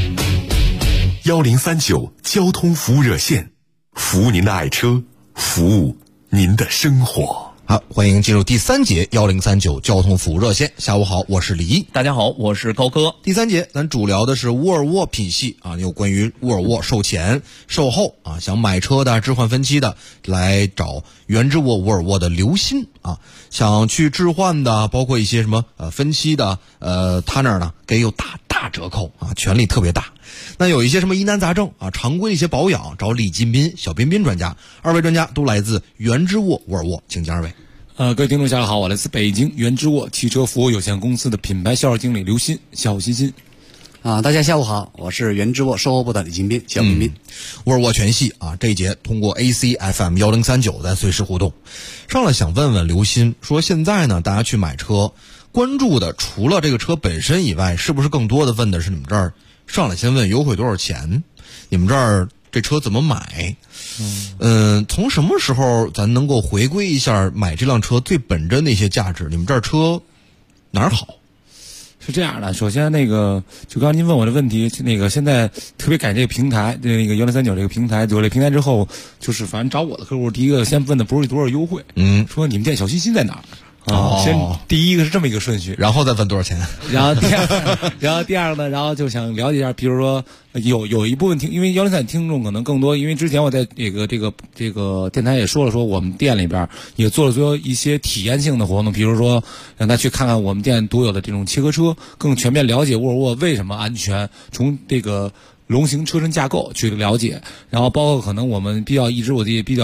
1039交通服务热线，服务您的爱车，服务您的生活。 好，欢迎进入第3节1039交通服务热线。下午好，我是李一。 大家好，我是高哥。 第3节咱主聊的是沃尔沃品系啊，有关于沃尔沃售前售后啊，想买车的置换分期的来找原之沃尔沃的刘鑫啊，想去置换的包括一些什么分期的他那儿呢给有大折扣啊，权力特别大。那有一些什么疑难杂症啊，常规的一些保养，找李金斌、小彬彬专家，二位专家都来自原之沃沃尔沃，请讲二位。 各位听众下午好，我来自北京原之沃汽车服务有限公司的品牌销售经理刘鑫，小鑫。 大家下午好，我是原之沃售后部的李金斌，小彬彬。 沃尔沃全系啊，这一节通过 ACFM 1039在随时互动。上来想问问刘鑫，说现在呢，大家去买车关注的除了这个车本身以外，是不是更多的问的是你们这儿上来先问优惠多少钱？你们这儿这车怎么买？从什么时候咱能够回归一下买这辆车最本真的一些价值？你们这儿车哪儿好？ 是这样的，首先就刚刚您问我的问题，现在特别感谢这个平台，1039这个平台，有了平台之后，就是反正找我的客户，第一个先问的不是多少优惠，说你们店小鑫在哪儿？先第一个是这么一个顺序， 然后再问多少钱， 然后第二个呢，然后就想了解一下，比如说有一部分因为103听众可能更多，因为之前我在这个电台也说我们店里边也做了一些体验性的活动，比如说让他去看看我们店独有的这种切割车，更全面了解沃尔沃为什么安全，从这个龙形车身架构去了解，然后包括可能我们我比较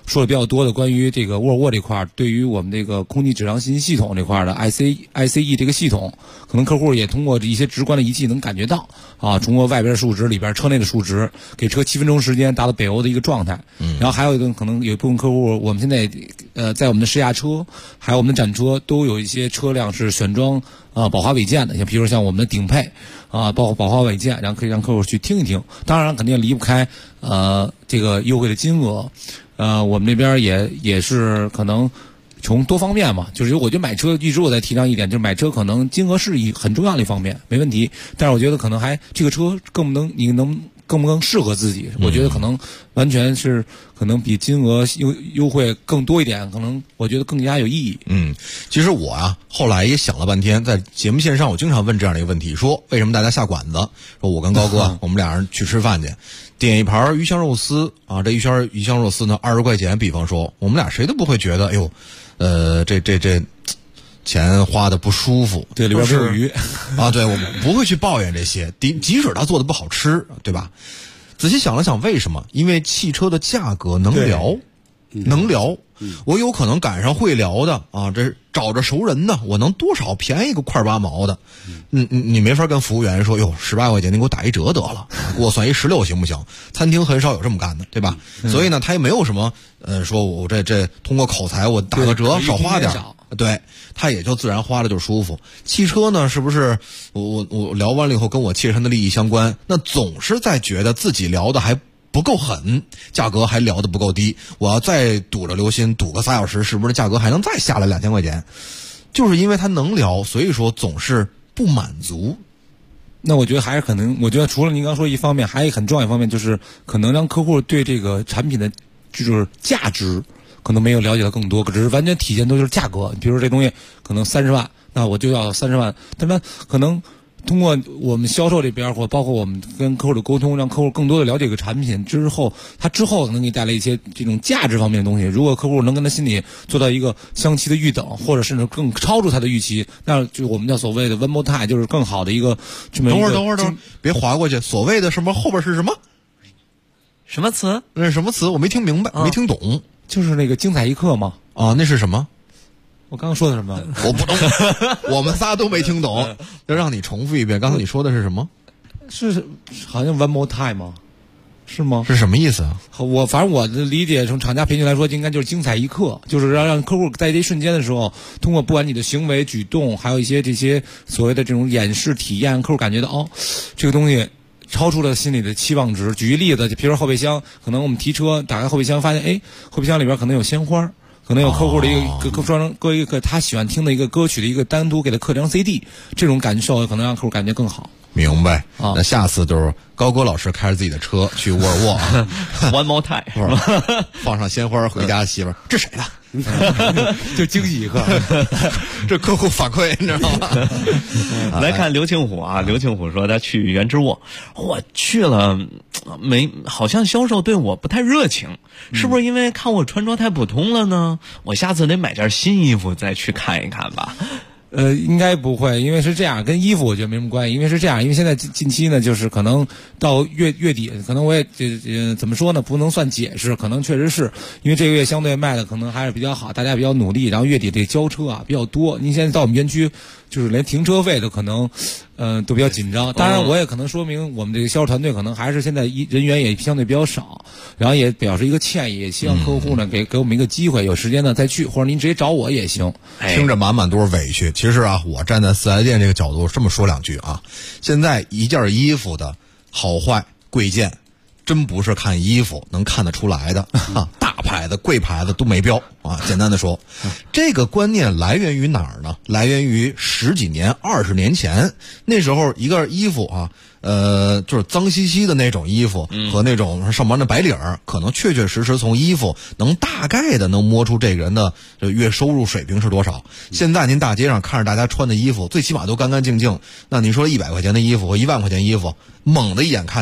说的比较多的关于这个沃尔沃这块，对于我们这个空气质量信息系统这块的 ICE 这个系统，可能客户也通过一些直观的仪器能感觉到啊，通过外边的数值里边车内的数值，给车7分钟时间达到北欧的一个状态。然后还有一个可能有一部分客户，我们现在在我们的试驾车还有我们的展车都有一些车辆是选装宝华韦健的，像比如像我们的顶配包括宝华韦健，然后可以让客户去听一听。当然肯定离不开这个优惠的金额。我们这边也是可能从多方面嘛，就是我觉得买车一直我在提倡一点，就是买车可能金额是很重要的一方面，没问题。但是我觉得可能这个车更不能适合自己，我觉得可能完全是可能比金额优惠更多一点，可能我觉得更加有意义。 其实我后来也想了半天，在节目线上我经常问这样的一个问题，说为什么大家下馆子？说我跟高哥我们俩人去吃饭去，点一盘鱼香肉丝这鱼香肉丝呢20块钱，比方说我们俩谁都不会觉得哎呦这钱花的不舒服， 对，里边没有鱼对，我们不会去抱怨这些，即使他做的不好吃，对吧？仔细想了想，为什么？因为汽车的价格能聊，我有可能赶上会聊的这找着熟人的，我能多少便宜个块8毛的，你没法跟服务员说哟18块钱你给我打一折得了，给我算一16行不行？餐厅很少有这么干的，对吧？所以呢，他也没有什么说我这通过口才我打个折少花点，对，他也就自然花了就舒服。汽车呢，是不是我聊完了以后跟我切身的利益相关，那总是在觉得自己聊的还不够狠，价格还聊得不够低，我要再堵着留心堵个3小时，是不是价格还能再下来2000块钱？就是因为他能聊，所以说总是不满足。 那我觉得还是可能，我觉得除了您刚说一方面，还有很重要一方面就是可能让客户对这个产品的就是价值可能没有了解的更多，只是完全体现都就是价格。比如说这东西可能30万，那我就要30万，但是可能通过我们销售这边或包括我们跟客户的沟通，让客户更多的了解这个产品之后，他之后可能给你带来一些这种价值方面的东西。如果客户能跟他心里做到一个相期的预等，或者甚至更超出他的预期，那就我们叫所谓的 one more time， 就是更好的一个这么一个。 等会儿，别划过去。所谓的什么后边是什么？ 什么词？ 那是什么词？我没听明白，没听懂。 就是那个精彩一刻嘛。 那是什么？ 我刚刚说的什么？ 我不懂，我们仨都没听懂，要让你重复一遍。刚才你说的是什么？ 是好像 one more time 吗？是吗？ 是什么意思啊？ 反正我的理解，从厂家培训来说，应该就是精彩一刻，就是让客户在这一瞬间的时候，通过不管你的行为举动，还有一些这些所谓的这种演示体验，客户感觉到这个东西超出了心里的期望值。举一例子，比如说后备箱，可能我们提车打开后备箱，发现后备箱里边可能有鲜花。可能有客户的搁一个他喜欢听的一个歌曲的一个单独给他刻张 CD， 这种感受可能让客户感觉更好。 明白那下次就是高歌老师开着自己的车去沃尔沃 One more time 放上鲜花回家，媳妇儿这谁的？ 就惊喜一刻这客户反馈你知道吗？ 来看刘庆虎刘庆虎说他去原之沃，我去了好像销售对我不太热情，是不是因为看我穿着太普通了呢？我下次得买件新衣服再去看一看吧。 应该不会，因为是这样，跟衣服我觉得没什么关系。因为是这样，因为现在近期呢，就是可能到月底，可能我也怎么说呢，不能算解释，可能确实是因为这个月相对卖的可能还是比较好，大家比较努力，然后月底这交车比较多。您现在到我们园区，就是连停车费都可能都比较紧张。当然，我也可能说明我们这个销售团队可能还是现在人员也相对比较少，然后也表示一个歉意，也希望客户呢给我们一个机会，有时间呢再去，或者您直接找我也行。 听着满满都是委屈。其实我站在四 S 店这个角度这么说两句现在一件衣服的好坏贵贱，真不是看衣服能看得出来的大牌子贵牌子都没标简单的说，这个观念来源于哪儿呢？来源于10几年20年前，那时候一个衣服就是脏兮兮的那种衣服和那种上班的白领可能确确实实从衣服能大概的能摸出这个人的月收入水平是多少。现在您大街上看着大家穿的衣服最起码都干干净净，那你说100块钱的衣服和1万块钱衣服，猛的一眼看见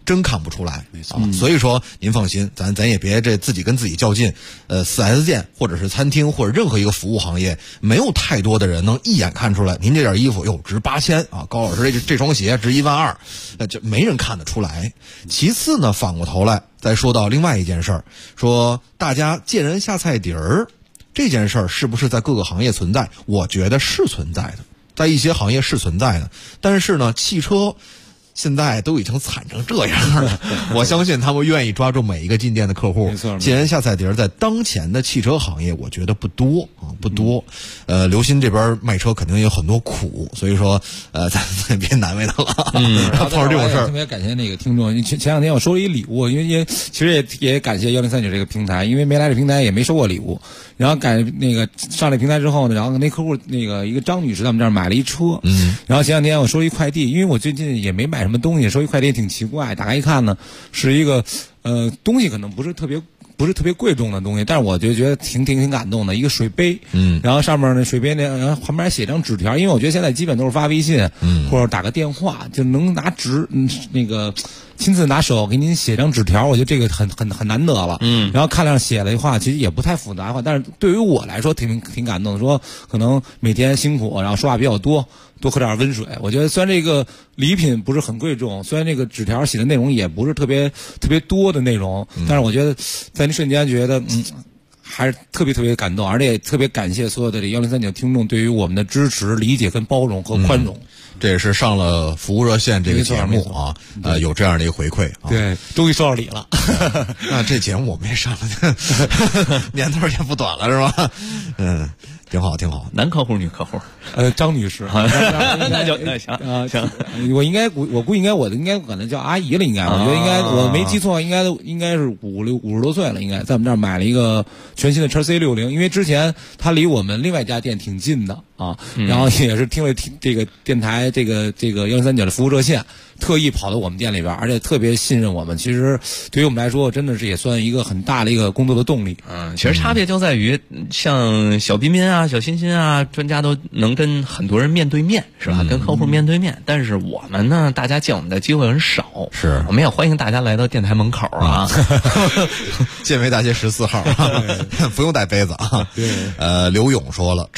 真看不出来，所以说您放心，咱也别这自己跟自己较劲。4S 店或者是餐厅或者任何一个服务行业，没有太多的人能一眼看出来您这件衣服值8000啊，高老师这双鞋值12000，就没人看得出来。其次呢，反过头来再说到另外一件事儿，说大家见人下菜碟儿这件事儿是不是在各个行业存在？我觉得是存在的，在一些行业是存在的，但是呢，汽车现在都已经惨成这样了，我相信他们愿意抓住每一个进店的客户。见人下菜碟，在当前的汽车行业，我觉得不多啊，不多。刘鑫这边卖车肯定有很多苦，所以说咱别难为他了。碰上这种事儿， 特别感谢那个听众。前两天我收了一礼物，因为其实也感谢1039这个平台，因为没来这平台也没收过礼物。然后那个上这平台之后呢，然后那客户那个一个张女士在我们这儿买了一车，然后前两天我收了一快递，因为我最近也没买什么东西，收一快递挺奇怪，打开一看呢，是一个东西可能不是特别贵重的东西，但是我就觉得挺感动的，一个水杯，然后上面呢水杯呢，然后旁边还写张纸条，因为我觉得现在基本都是发微信，或者打个电话就能拿纸，那个亲自拿手给您写张纸条，我觉得这个很难得了。然后看上写了一话，其实也不太复杂话，但是对于我来说挺感动的，说可能每天辛苦，然后说话比较多喝点温水。我觉得虽然这个礼品不是很贵重，虽然这个纸条写的内容也不是特别多的内容，但是我觉得在那瞬间觉得还是特别感动，而且也特别感谢所有的这1039听众对于我们的支持、理解跟包容和宽容。 这也是上了服务热线这个节目啊，有这样的一个回馈啊。 对，终于收到礼了。 那这节目我们也上了，年头也不短了是吧？挺好。 男客户女客户？ 张女士。 那就行。 我估计我可能叫阿姨了，应该。我觉得应该我没记错，应该是50多岁了，应该在我们这儿买了一个全新的XC60，因为之前他离我们另外一家店挺近的啊，然后也是听这个电台这个1039的服务热线，特意跑到我们店里边，而且特别信任我们。其实对于我们来说，真的是也算一个很大的一个工作的动力。 其实差别就在于，像小彬彬啊、小欣欣啊，专家都能跟很多人面对面，是吧？跟客户面对面。但是我们呢，大家见我们的机会很少。 是， 我们也欢迎大家来到电台门口啊， 建维大街14号，不用带杯子啊。 对。 刘勇说了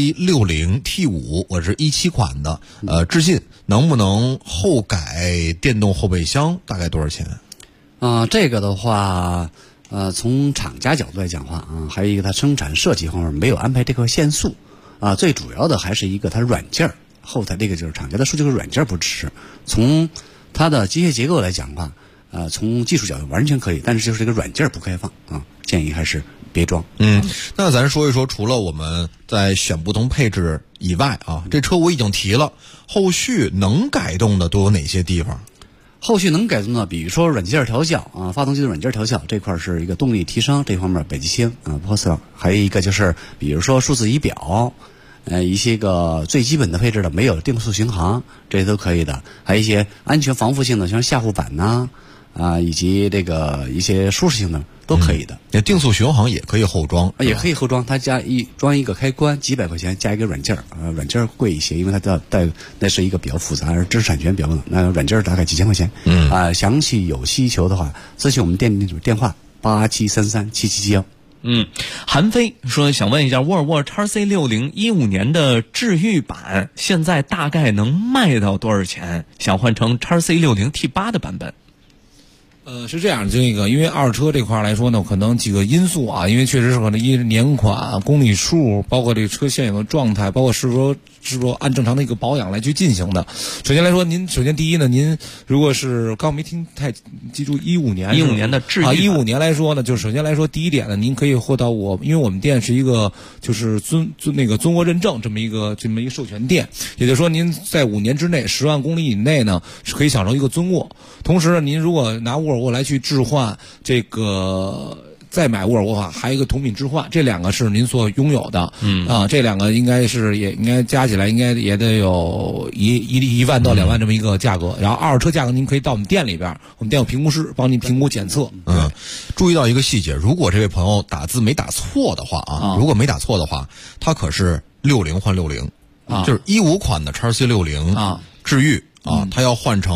，XC60 T5，我是17款的，致信，能不能后改电动后备箱？大概多少钱？ 这个的话，从厂家角度来讲话啊，还有一个它生产设计方面没有安排这个限速啊，最主要的还是一个它软件后台这个就是厂家的数据和软件不支持。从它的机械结构来讲的话，从技术角度完全可以，但是就是这个软件不开放啊，建议还是别装。 那咱说一说，除了我们在选不同配置以外啊，这车我已经提了，后续能改动的都有哪些地方？ 后续能改动的，比如说软件调校啊，发动机的软件调校这块是一个动力提升这方面北极星啊，包括还有一个就是比如说数字仪表，一些个最基本的配置的没有定速巡航，这些都可以的，还有一些安全防护性的，像下护板呐以及这个一些舒适性的都可以的。 定速巡航也可以后装， 也可以后装，它装一个开关，几百块钱加一个软件软件贵一些，因为它那是一个比较复杂，而知识产权比较稳，那软件大概几千块钱。详细有需求的话，咨询我们店电话87337771。 韩飞说想问一下，沃尔沃 XC60 15年的治愈版现在大概能卖到多少钱？想换成 XC60 T8 的版本。 是这样，这个因为二手车这块来说呢，可能几个因素啊，因为确实是可能一是年款、公里数，包括这个车现有的状态，包括是否按正常的一个保养来去进行的。首先来说，首先第一呢，您如果是刚没听太记住15年的治愈 15年来说呢，就首先来说第一点呢，您可以获到因为我们店是一个就是尊沃认证这么一个授权店，也就是说您在5年之内10万公里以内呢是可以享受一个尊沃。同时呢，您如果拿沃尔沃来去置换这个。再买沃尔沃的话，还有一个同品置换，这两个是您所拥有的。这两个应该加起来应该也得有1万到2万这么一个价格。然后二手车价格您可以到我们店里边，我们店有评估师帮您评估检测。 注意到一个细节，如果这位朋友打字没打错的话如果没打错的话，他可是60换60，就是15款的XC60治愈他要换成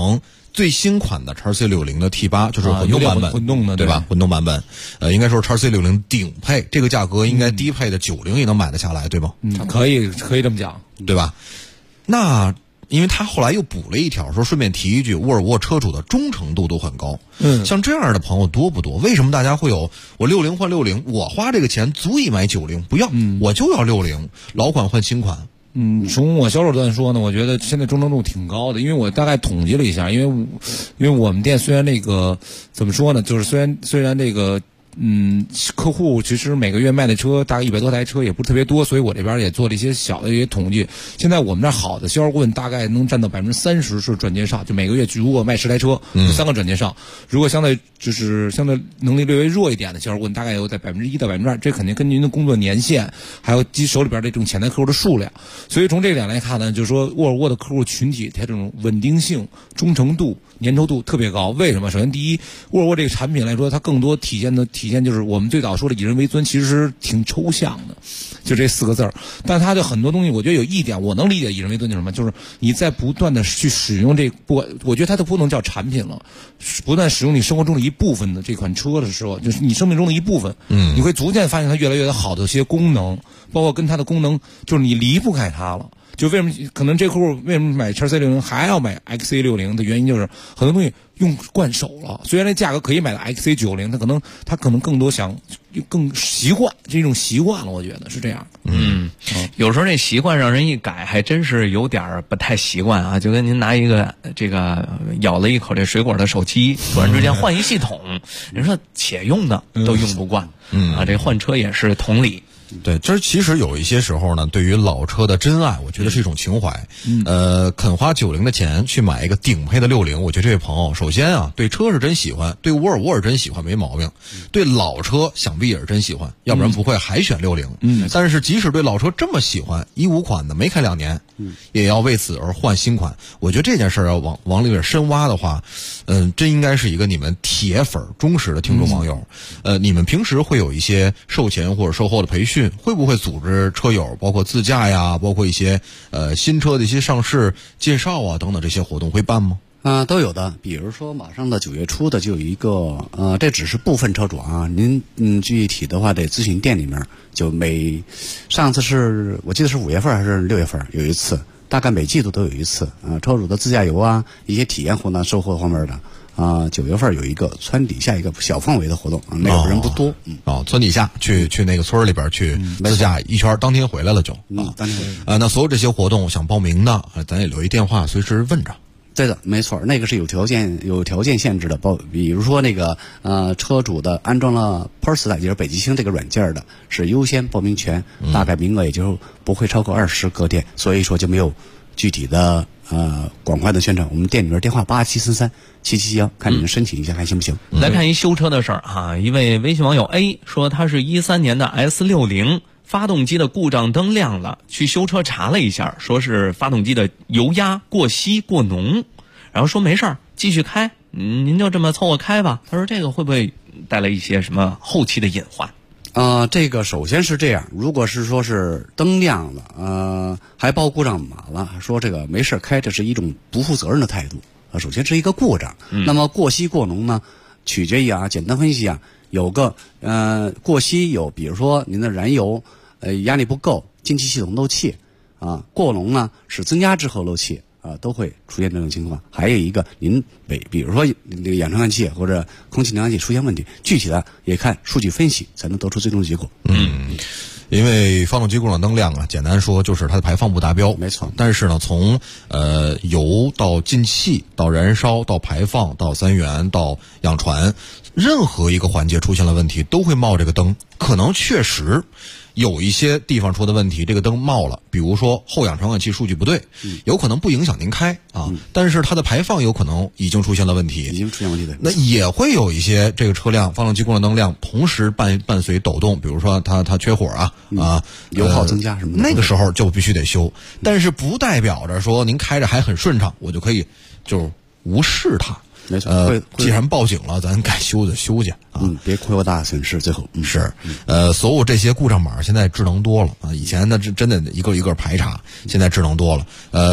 最新款的 XC60 的 T8 就是混动版本， 混动的对吧？混动版本，应该说 XC60 顶配这个价格，应该低配的90也能买得下来，对吗？ 可以这么讲， 对吧？那因为他后来又补了一条，说顺便提一句，沃尔沃车主的忠诚度都很高。像这样的朋友多不多？为什么大家会有我60换60，我花这个钱足以买90，不要，我就要60，老款换新款。 从我销售端说呢，我觉得现在忠诚度挺高的，因为我大概统计了一下，因为我们店虽然那个怎么说呢，就是虽然这个客户其实每个月卖的车大概100多台车也不是特别多，所以我这边也做了一些小的一些统计。现在我们那好的销售顾问大概能占到30%是转介绍，就每个月如果卖10台车，有3个转介绍。如果相对能力略微弱一点的销售顾问，大概有在1%到2%，这肯定跟您的工作年限，还有手里边这种潜在客户的数量。所以从这点来看呢，就是说沃尔沃的客户群体，它这种稳定性、忠诚度、粘稠度特别高。为什么？首先第一，沃尔沃这个产品来说，它更多体现就是我们最早说的以人为尊，其实挺抽象的，就这4个字儿。但它的很多东西，我觉得有一点我能理解，以人为尊就是什么？就是你在不断的去使用我觉得它都不能叫产品了，不断使用你生活中的一部分的这款车的时候，就是你生命中的一部分，你会逐渐发现它越来越好的一些功能，包括跟它的功能，就是你离不开它了。就为什么可能这客户为什么买 XC60 还要买 XC60 的原因，就是很多东西用惯手了。虽然那价格可以买到 XC90，他可能更多想更习惯，这种习惯了，我觉得是这样。 有时候这习惯让人一改，还真是有点不太习惯啊。就跟您拿一个这个咬了一口这水果的手机，突然之间换一系统，人说且用的都用不惯，这换车也是同理。 对，这其实有一些时候呢，对于老车的真爱，我觉得是一种情怀。肯花90的钱去买一个顶配的60，我觉得这位朋友首先啊，对车是真喜欢，对沃尔沃是真喜欢，没毛病。对老车想必也是真喜欢，要不然不会还选60。但是即使对老车这么喜欢，15款的没开2年，也要为此而换新款。我觉得这件事儿要往里面深挖的话，真应该是一个你们铁粉忠实的听众网友。你们平时会有一些售前或者售后的培训，会不会组织车友包括自驾呀，包括一些新车的一些上市介绍啊等等这些活动会办吗？ 都有的。比如说马上的9月初的就有一个这只是部分车主啊，您具体的话得咨询店里面。就上次是我记得是5月份还是6月份有一次，大概每季度都有一次车主的自驾游啊，一些体验活动售后方面的。9月份有一个村底下一个小范围的活动，那个人不多。 村底下去那个村里边去自驾一圈，当天回来了就。 当天回来。 那所有这些活动想报名的，咱也留一电话，随时问着。 对的，没错，那个是有条件限制的，比如说那个车主的安装了 Polestar 就是北极星这个软件的，是优先报名权，大概名额也就不会超过20个店，所以说就没有具体的广泛的宣传。我们店里面电话87337771，看你们申请一下还行不行？ 来看一修车的事儿啊，一位微信网友 A 说他是13年的 S60。发动机的故障灯亮了，去修车查了一下，说是发动机的油压过稀过浓，然后说没事儿，继续开，您就这么凑合开吧。他说这个会不会带来一些什么后期的隐患？ 这个首先是这样，如果是说是灯亮了，还报故障码了，说这个没事开，这是一种不负责任的态度。首先是一个故障，那么过稀过浓呢，取决于简单分析有个过稀有，比如说您的燃油压力不够，进气系统漏气过浓呢是增压之后漏气都会出现这种情况。还有一个您比如说那个氧传感器或者空气量器出现问题，具体的也看数据分析才能得出最终结果。 因为发动机故障灯亮简单说就是它的排放不达标， 没错。 但是呢，从油到进气到燃烧到排放到3元到氧传，任何一个环节出现了问题，都会冒这个灯。可能确实有一些地方出的问题，这个灯冒了，比如说后氧传感器数据不对，有可能不影响您开但是它的排放有可能已经出现了问题，的。那也会有一些这个车辆发动机故障灯亮，同时伴随抖动，比如说它缺火油耗增加什么的， 那个时候就必须得修。但是不代表着说您开着还很顺畅，我就可以就无视它。 没错， 既然报警了，咱该修就修去别扩大损失。最后是所有这些故障码现在智能多了以前呢真的一个一个排查，现在智能多了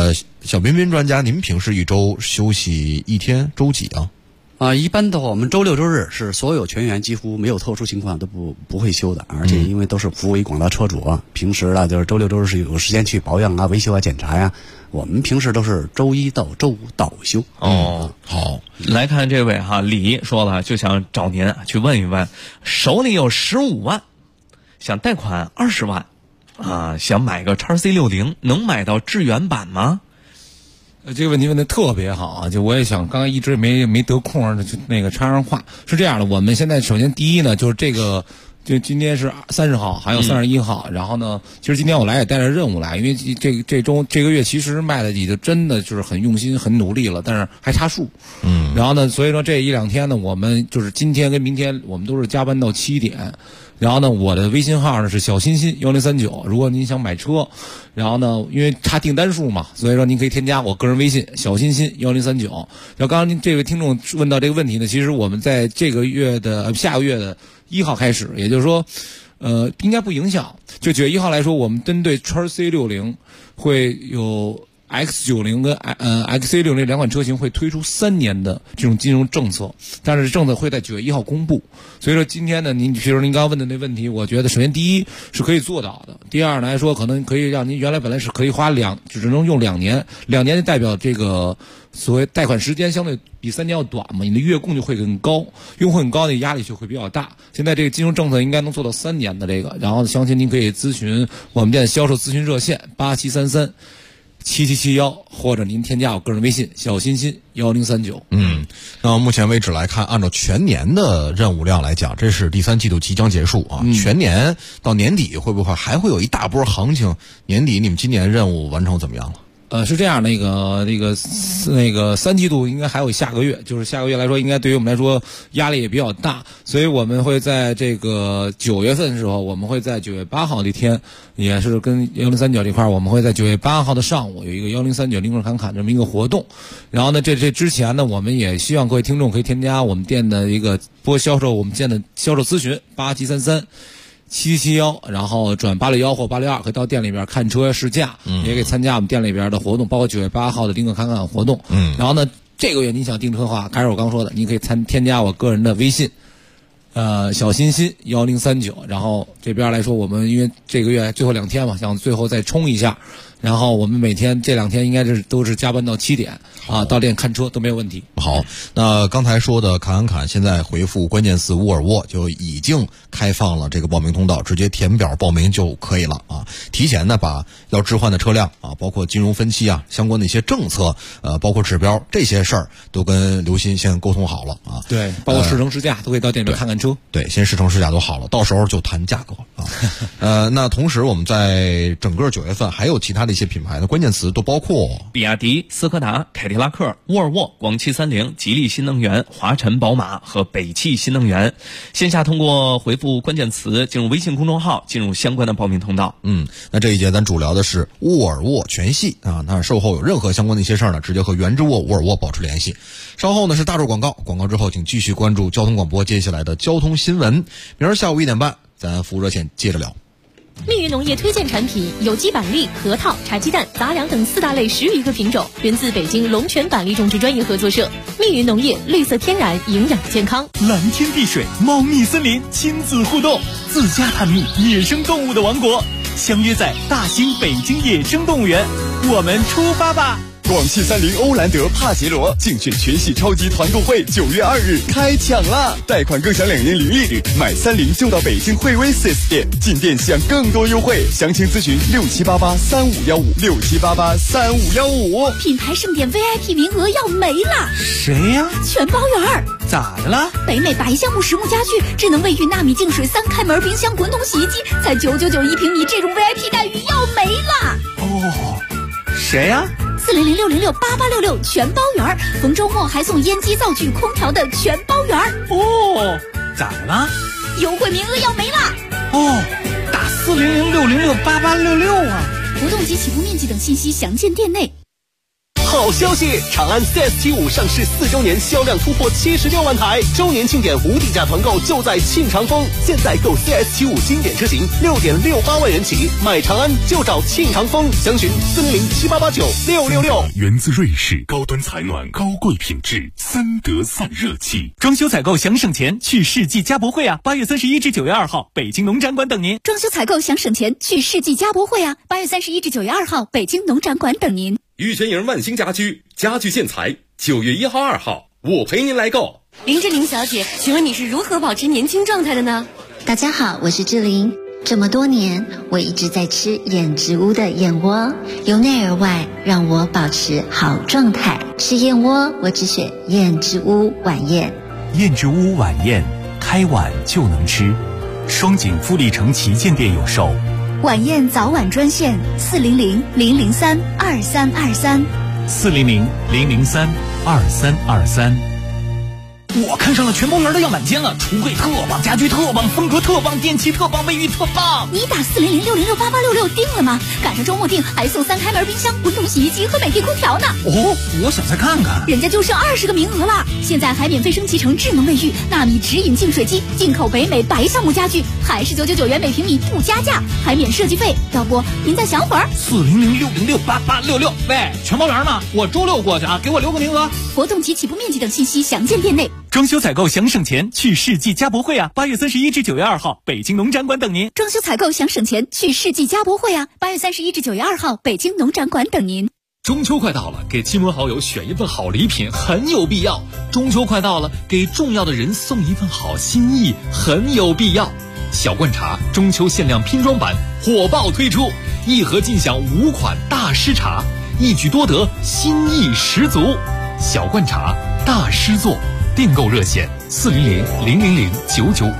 小彬彬专家，您平时一周休息一天，周几啊？ 一般的话，我们周六周日是所有全员几乎没有特殊情况都不会休的，而且因为都是服务于广大车主啊，平时呢就是周六周日是有时间去保养啊、维修啊、检查呀。我们平时都是周一到周五倒休。 好，来看这位李说了，就想找您去问一问，手里有15万，想贷款20万，想买个XC60，能买到智远版吗？ 这个问题问的特别好啊！就我也想，刚刚一直没得空就那个插上话。是这样的，我们现在首先第一呢，就是这个。就今天是30号，还有31号。然后呢，其实今天我来也带着任务来，因为这个月其实卖的已经真的就是很用心、很努力了，但是还差数。然后呢，所以说这一两天呢，我们就是今天跟明天，我们都是加班到7点。然后呢，我的微信号呢是小欣欣1039。如果您想买车，然后呢，因为差订单数嘛，所以说您可以添加我个人微信小欣欣1039。然后刚刚您这位听众问到这个问题呢，其实我们在这个月的下个月的1号开始，也就是说，应该不影响。就9月1号来说，我们针对XC60会有X90跟XC60这2款车型会推出3年的这种金融政策，但是政策会在9月1号公布。所以说今天呢，比如您刚刚问的那问题，我觉得首先第一是可以做到的，第二来说可能可以让您原来本来是可以花只能用2年，2年就代表这个所谓贷款时间相对比3年要短嘛，你的月供就会更高，用户很高的压力就会比较大。现在这个金融政策应该能做到3年的这个，然后详情您可以咨询我们店的销售咨询热线87337771，或者您添加我个人微信小欣欣1039。 那目前为止来看，按照全年的任务量来讲，这是第3季度即将结束啊。全年到年底会不会还会有一大波行情？年底你们今年任务完成怎么样了？ 是这样，那个3季度应该还有下个月，就是下个月来说，应该对于我们来说压力也比较大，所以我们会在这个9月份的时候，我们会在9月8号那天，也是跟1039这块，我们会在9月8号的上午有一个1039林克侃侃这么一个活动。然后呢，这之前呢，我们也希望各位听众可以添加我们店的一个我们店的销售咨询87337771，然后转861或862，可以到店里边看车试驾，也可以参加我们店里边的活动，包括9月8号的林克侃侃活动。然后呢，这个月您想订车的话，开始我刚说的，您可以添加我个人的微信，小欣欣1039。然后这边来说，我们因为这个月最后2天嘛，想最后再冲一下。然后我们每天这2天应该都是加班到7点到店看车都没有问题。 好，那刚才说的侃侃现在回复关键词沃尔沃就已经开放了这个报名通道，直接填表报名就可以了啊。提前呢把要置换的车辆包括金融分期相关的一些政策包括指标这些事儿都跟刘鑫先沟通好了啊。 对，包括试乘试驾都可以到店里看看车。 对，先试乘试驾都好了，到时候就谈价格那同时我们在整个9月份还有其他的一些品牌的关键词都包括比亚迪、斯柯达、凯迪拉克、沃尔沃、广汽30、吉利新能源、华晨宝马和北汽新能源。线下通过回复关键词进入微信公众号，进入相关的报名通道。 那这一节咱主聊的是沃尔沃全系那售后有任何相关的一些事儿呢，直接和原之沃尔沃保持联系。稍后呢是大众广告之后，请继续关注交通广播接下来的交通新闻。明儿下午1点半，咱服务热线接着聊。 密云农业推荐产品有机板栗、核桃、茶鸡蛋、杂粮等4大类10余个品种，源自北京龙泉板栗种植专业合作社。密云农业，绿色天然，营养健康。 蓝天碧水，猫蜜森林，亲子互动，自家探秘野生动物的王国，相约在大兴北京野生动物园，我们出发吧！ 广汽30欧蓝德帕杰罗竞选全系超级团购会9月2日开抢啦！贷款更享2年零利率，买30就到北京惠威 4S 店，进店享更多优惠。详情咨询67883515，67883515。 品牌盛典 VIP 名额要没了。 谁呀？ 全包圆。 咋的了？ 北美白橡木实木家具、智能卫浴、纳米净水3开门冰箱、滚筒洗衣机，才999一平米，这种 VIP 待遇要没了。 谁呀 ？40060688866全包圆，逢周末还送烟机、灶具、空调的全包圆。 咋的了？ 优惠名额要没了。 打40060688866啊！ 活动及起步面积等信息详见店内。 好好消息，长安 CS75 上市4周年，销量突破76万台，周年庆典无底价团购就在庆长丰。现在购 CS75 经典车型6.68万元起，买长安就找庆长丰，详询40078896666。 源自瑞士，高端采暖，高贵品质，三德散热器。 装修采购想省钱，去世纪家博会啊！8月31至9月2号，北京农展馆等您。 装修采购想省钱，去世纪家博会啊！8月31至9月2号，北京农展馆等您。 玉泉营万兴家居家具建材，9月1号、2号，我陪您来购。 林志玲小姐，请问你是如何保持年轻状态的呢？ 大家好，我是志玲。这么多年，我一直在吃燕之屋的燕窝，由内而外让我保持好状态。吃燕窝，我只选燕之屋晚宴。 燕之屋晚宴，开碗就能吃。双井富力城旗舰店有售。 晚宴早晚专线400-003-2323。 400-003-2323。 我看上了全包园的样板间了，橱柜特棒，家具特棒，风格特棒，电器特棒，卫浴特棒。 你打400-606-8866定了吗？赶上周末定还送3开门冰箱、滚筒洗衣机和美的空调呢。 哦，我想再看看。 人家就剩20个名额了，现在还免费升级成智能卫浴、纳米直饮净水机，进口北美白橡木家具，还是999元每平米不加价，还免设计费。要不您再想会儿 ？400-606-8866。喂，全包园吗？我周6过去啊，给我留个名额。 活动及起步面积等信息详见店内。 装修采购想省钱，去世纪家博会啊！8月31至9月2号，北京农展馆等您。 装修采购想省钱，去世纪家博会啊！8月31至9月2号，北京农展馆等您。 中秋快到了，给亲朋好友选一份好礼品很有必要。中秋快到了，给重要的人送一份好心意很有必要。小罐茶中秋限量拼装版火爆推出，一盒尽享5款大师茶，一举多得，心意十足。小罐茶大师座，订购热线400-000-99